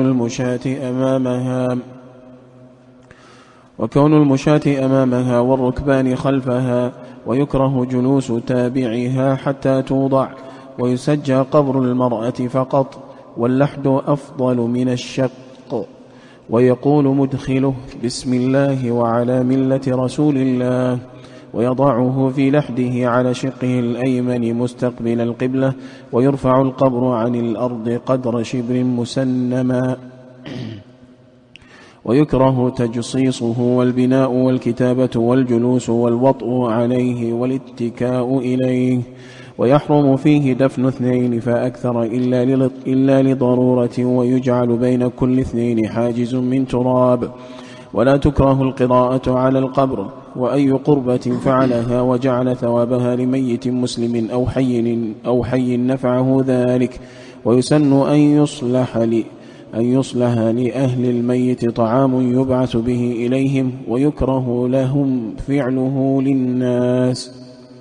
المشاة أمامها والركبان خلفها، ويكره جلوس تابعها حتى توضع، ويسجى قبر المرأة فقط، واللحد أفضل من الشق. ويقول مدخله بسم الله وعلى ملة رسول الله، ويضعه في لحده على شقه الأيمن مستقبل القبلة، ويرفع القبر عن الأرض قدر شبر مسنما. ويكره تجصيصه والبناء والكتابة والجلوس والوطء عليه والاتكاء إليه. ويحرم فيه دفن 2 فأكثر إلا لضرورة، ويجعل بين كل 2 حاجز من تراب. ولا تكره القراءة على القبر، وأي قربة فعلها وجعل ثوابها لميت مسلم أو حي نفعه ذلك. ويسن أن يصلح لأهل الميت طعام يبعث به إليهم، ويكره لهم فعله للناس.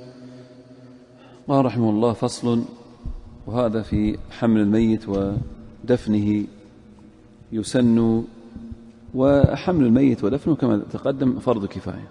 قال رحمه الله: فصل. وهذا في حمل الميت ودفنه. يسن، وحمل الميت ودفنه كما تقدم فرض كفاية.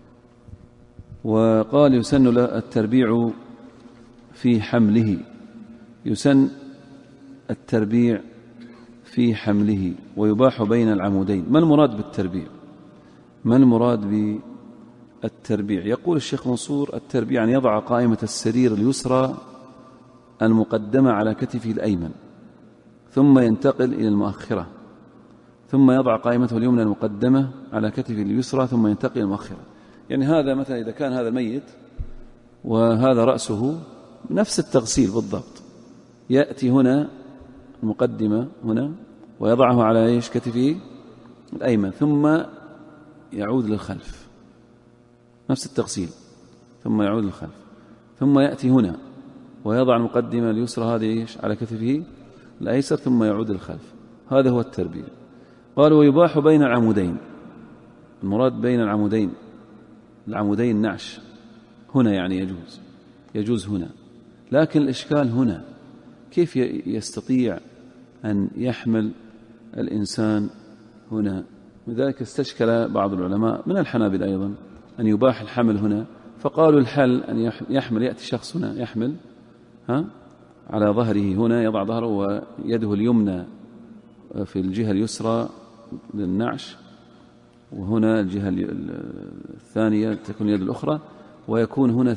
وقال يسن له التربيع في حمله. يسن التربيع في حمله ويباح بين العمودين. ما المراد بالتربيع؟ ما المراد بالتربيع؟ يقول الشيخ منصور: التربيع أن يضع قائمة السرير اليسرى المقدمة على كتفه الأيمن، ثم ينتقل إلى المؤخرة، ثم يضع قائمته اليمنى المقدمة على كتفه اليسرى، ثم ينتقل إلى المؤخرة. يعني هذا مثلا إذا كان هذا ميت وهذا رأسه، نفس التغسيل بالضبط. يأتي هنا المقدمة هنا ويضعه على كتفه الأيمن، ثم يعود للخلف، نفس التغسيل، ثم يعود للخلف، ثم يأتي هنا ويضع المقدمة اليسرى هذه على كتفه الأيسر، ثم يعود للخلف. هذا هو التربية. قال: ويباح بين العمودين. المراد بين العمودين، العمودين نعش هنا، يعني يجوز هنا. لكن الإشكال هنا كيف يستطيع أن يحمل الإنسان هنا لذلك استشكل بعض العلماء من الحنابلة أيضا أن يباح الحمل هنا، فقالوا الحل أن يحمل، يأتي شخص هنا يحمل على ظهره، هنا يضع ظهره ويده اليمنى في الجهة اليسرى للنعش، وهنا الجهة الثانية تكون اليد الأخرى، ويكون هنا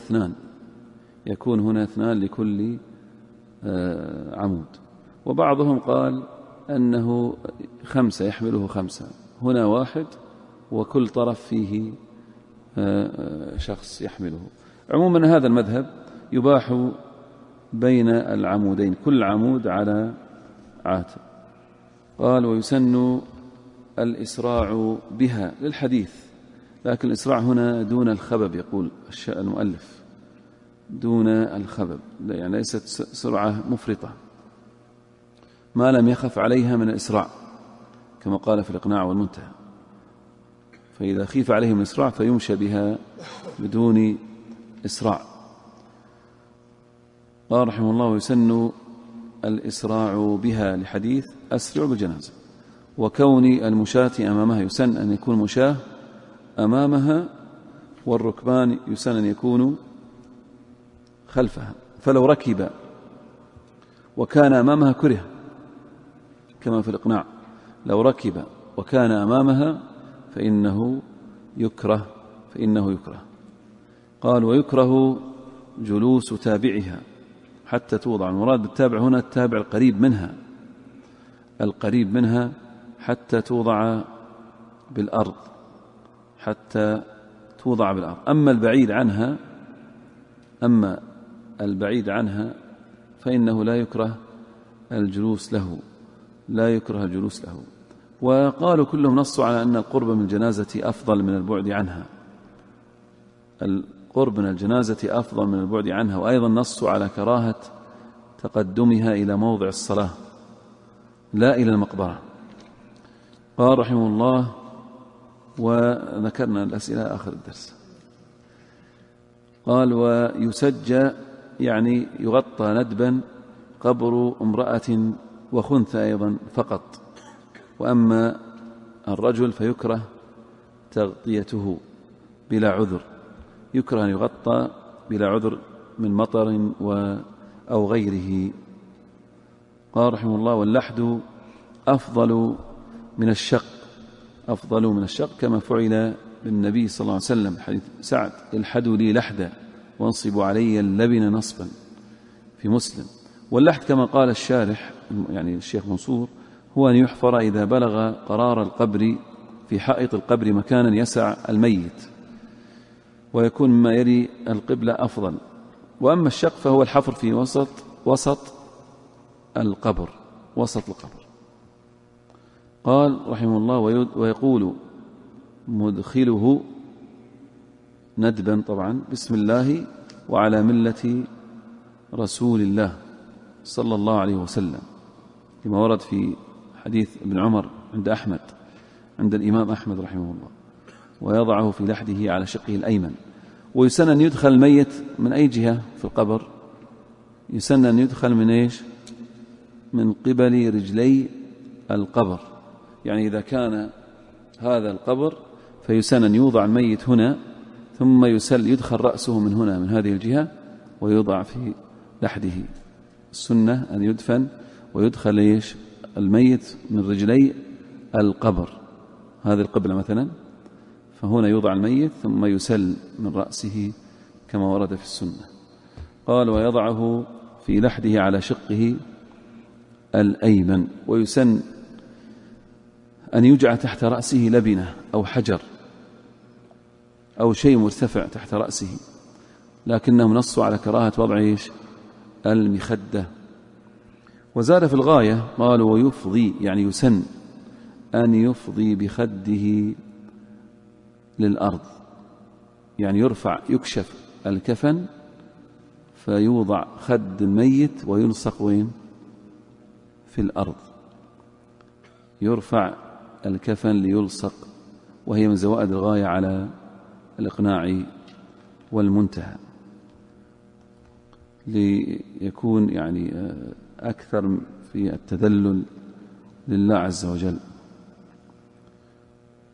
اثنان لكل عمود. وبعضهم قال أنه 5 يحمله 5، هنا 1 وكل طرف فيه شخص يحمله. عموما هذا المذهب يباح بين العمودين، كل عمود على عاتق. قال ويسن الإسراع بها للحديث، لكن الإسراع هنا دون الخبب، يقول المؤلف دون الخبب، يعني ليست سرعة مفرطة، ما لم يخف عليها من الإسراع كما قال في الإقناع والمنتهى. فإذا خيف عليهم الإسراع فيمشى بها بدون إسراع. قال رحمه الله ويسن الإسراع بها لحديث أسرع بالجنازة. وكون المشاة أمامها، يسن أن يكون مشاة أمامها، والركبان يسن أن يكونوا خلفها، فلو ركب وكان أمامها كره، كما في الإقناع، لو ركب وكان أمامها فإنه يكره. قال ويكره جلوس تابعها حتى توضع. المراد بالتابع هنا التابع القريب منها حتى توضع بالأرض، أما البعيد عنها فإنه لا يكره الجلوس له. وقالوا كلهم نصوا على أن القرب من الجنازة أفضل من البعد عنها، وأيضا نصوا على كراهة تقدمها إلى موضع الصلاة لا إلى المقبرة. قال رحمه الله وذكرنا الأسئلة آخر الدرس. قال ويسجى يعني يغطى ندبا قبر امرأة وخنثى أيضا فقط، وأما الرجل فيكره تغطيته بلا عذر، يكره أن يغطى بلا عذر من مطر أو غيره. قال رحمه الله واللحد أفضل من الشق كما فعل بالنبي صلى الله عليه وسلم، حديث سعد الحدوا لي لحدا وانصبوا علي اللبن نصبا في مسلم. واللحد كما قال الشارح يعني الشيخ منصور هو أن يحفر إذا بلغ قرار القبر في حائط القبر مكانا يسع الميت، ويكون مما يلي القبلة أفضل. وأما الشق فهو الحفر في وسط القبر. قال رحمه الله ويقول مدخله ندبا طبعا بسم الله وعلى ملة رسول الله صلى الله عليه وسلم، كما ورد في حديث ابن عمر عند الإمام أحمد رحمه الله، ويضعه في لحده على شقه الأيمن. ويسن أن يدخل الميت من أي جهة في القبر؟ يسن أن يدخل من إيش؟ من قبل رجلي القبر، يعني إذا كان هذا القبر فيسن أن يوضع الميت هنا، ثم يدخل رأسه من هنا من هذه الجهة ويوضع في لحده. السنة أن يدفن ويدخل إيش الميت من رجلي القبر، هذه القبلة مثلا، فهنا يوضع الميت ثم يسل من رأسه كما ورد في السنة. قال ويضعه في لحده على شقه الأيمن. ويسن أن يجعل تحت رأسه لبنة أو حجر أو شيء مرتفع تحت رأسه، لكنهم نصوا على كراهة وضع المخدة. وزاد في الغاية قالوا ويفضي، يعني يسن أن يفضي بخده للأرض، يعني يكشف الكفن فيوضع خد الميت ويلصق وين؟ في الأرض، يرفع الكفن ليلصق، وهي من زوائد الغاية على الإقناع والمنتهى، ليكون يعني أكثر في التذلل لله عز وجل.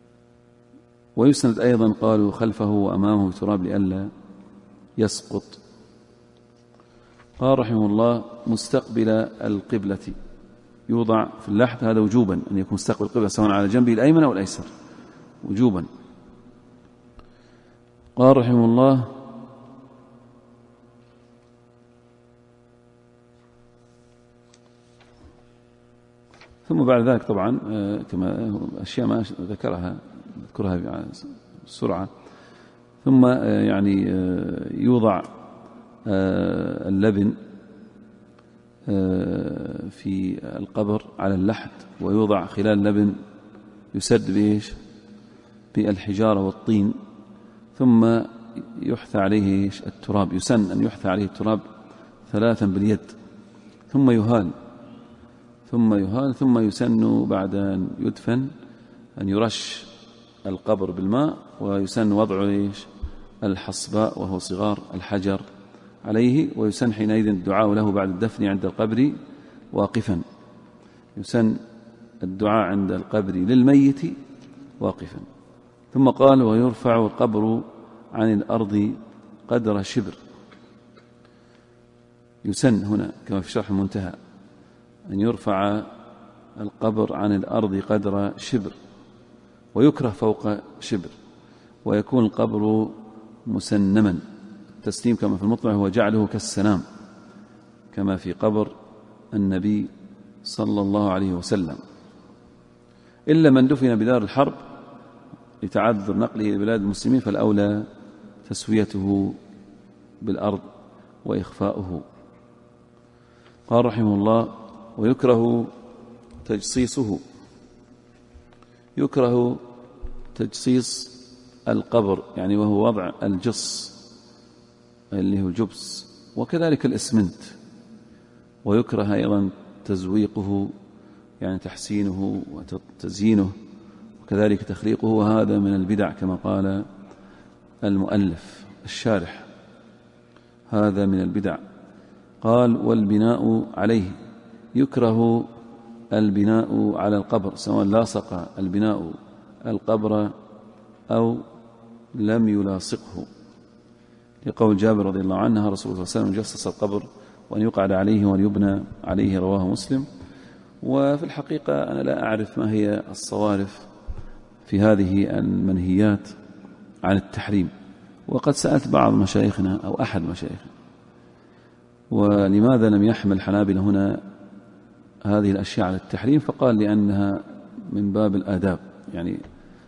ويسند أيضا قالوا خلفه وأمامه تراب لئلا يسقط. قال رحمه الله مستقبل القبلة يوضع في اللحد، هذا وجوبا أن يكون مستقبل القبلة سواء على جنبه الأيمن أو الأيسر وجوبا. قال رحمه الله ثم بعد ذلك طبعا كما أشياء ما أذكرها بسرعة. ثم يعني يوضع اللبن في القبر على اللحد، ويوضع خلال اللبن يسد بإيش؟ بالحجارة والطين، ثم يحثى عليه التراب، يسن أن يحثى عليه التراب 3 باليد، ثم يهال ثم يسن بعد أن يدفن أن يرش القبر بالماء، ويسن وضع الحصباء وهو صغار الحجر عليه، ويسن حينئذ الدعاء له بعد الدفن عند القبر واقفا، يسن الدعاء عند القبر للميت واقفا. ثم قال ويرفع القبر عن الأرض قدر شبر. يسن هنا كما في شرح المنتهى أن يرفع القبر عن الأرض قدر شبر، ويكره فوق شبر، ويكون القبر مسنما. التسليم كما في المطلع هو جعله كالسنام كما في قبر النبي صلى الله عليه وسلم، إلا من دفن بدار الحرب لتعذر نقله إلى بلاد المسلمين فالأولى تسويته بالأرض وإخفاؤه. قال رحمه الله ويكره تجصيصه، يكره تجصيص القبر يعني وهو وضع الجص اللي هو الجبس، وكذلك الإسمنت، ويكره أيضا تزويقه يعني تحسينه وتزيينه، وكذلك تخليقه، وهذا من البدع كما قال المؤلف الشارح، هذا من البدع. قال والبناء عليه، يكره البناء على القبر سواء لاصق البناء القبر أو لم يلاصقه، لقول جابر رضي الله عنه رسول الله صلى الله عليه وسلم جصص القبر وأن يقعد عليه وأن يبنى عليه، رواه مسلم. وفي الحقيقة أنا لا أعرف ما هي الصوارف في هذه المنهيات عن التحريم، وقد سألت بعض مشايخنا أو أحد مشايخنا ولماذا لم يحمل الحنابلة هنا هذه الأشياء على التحريم، فقال لأنها من باب الآداب، يعني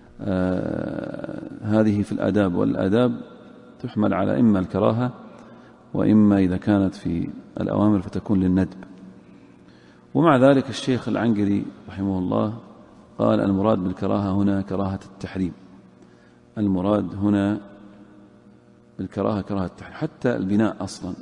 هذه في الآداب، والآداب تحمل على إما الكراهة وإما إذا كانت في الأوامر فتكون للندب. ومع ذلك الشيخ العنقري رحمه الله قال المراد بالكراهة هنا كراهة التحريم، المراد هنا بالكراهة كراهة التحريم، حتى البناء أصلا.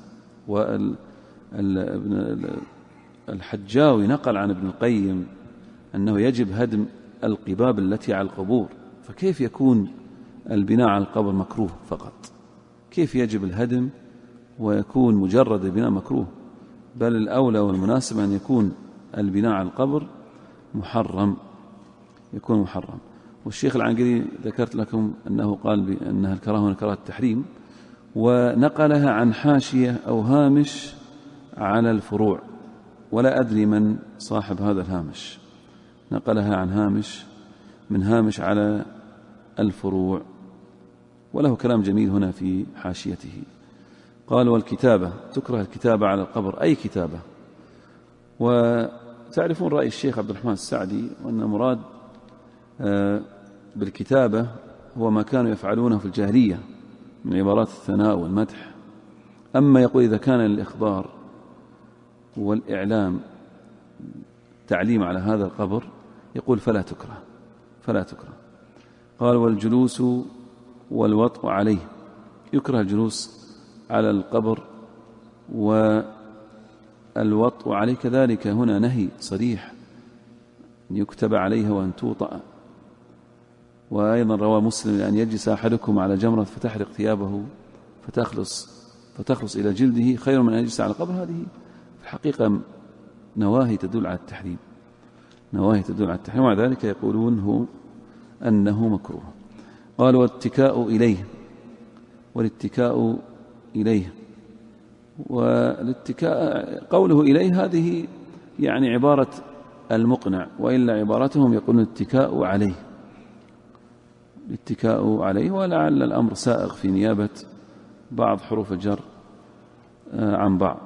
والحجاوي نقل عن ابن القيم أنه يجب هدم القباب التي على القبور، فكيف يكون البناء على القبر مكروه فقط؟ كيف يجب الهدم ويكون مجرد البناء مكروه؟ بل الأولى والمناسب أن يكون البناء على القبر محرم، يكون محرم. والشيخ العنقري ذكرت لكم أنه قال بأنها الكراهة هنا كراهة التحريم، ونقلها عن حاشية أو هامش على الفروع، ولا أدري من صاحب هذا الهامش، نقلها عن هامش من هامش على الفروع، وله كلام جميل هنا في حاشيته. قال والكتابة، تكره الكتابة على القبر، أي كتابة. وتعرفون رأي الشيخ عبد الرحمن السعدي وأن مراد بالكتابة هو ما كانوا يفعلونه في الجاهلية من عبارات الثناء والمدح. أما يقول إذا كان الإخبار والإعلام تعليم على هذا القبر يقول فلا تكره، فلا تكره. قال والجلوس والوطء عليه، يكره الجلوس على القبر والوطء عليه كذلك، هنا نهي صريح أن يكتب عليها وأن توطأ. وأيضا روى مسلم أن يجلس أحدكم على جمرة فتحرق ثيابه فتخلص إلى جلده خير من أن يجلس على القبر. هذه في الحقيقة نواهي تدل على التحريم، نواهي تدل على التحريم، ومع ذلك يقولون أنه مكروه. قال والاتكاء إليه والاتكاء قوله إليه هذه يعني عبارة المقنع، وإلا عبارتهم يقولون الاتكاء عليه، ولعل الأمر سائغ في نيابة بعض حروف الجر عن بعض.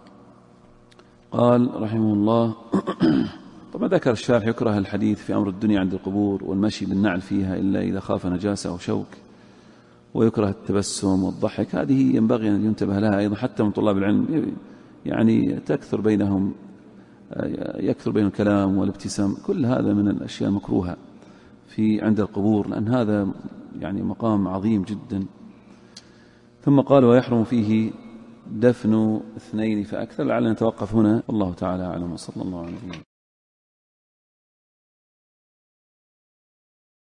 قال رحمه الله طبعا ذكر الشارح يكره الحديث في أمر الدنيا عند القبور والمشي بالنعل فيها إلا إذا خاف نجاسة أو شوك، ويكره التبسم والضحك، هذه ينبغي أن ينتبه لها أيضا حتى من طلاب العلم، يعني يكثر بينهم الكلام والابتسام، كل هذا من الأشياء المكروهة في عند القبور، لأن هذا يعني مقام عظيم جدا. ثم قال ويحرم فيه دفن 2 فأكثر. لعلنا نتوقف هنا، والله تعالى أعلم، وصلى الله عليه وسلم.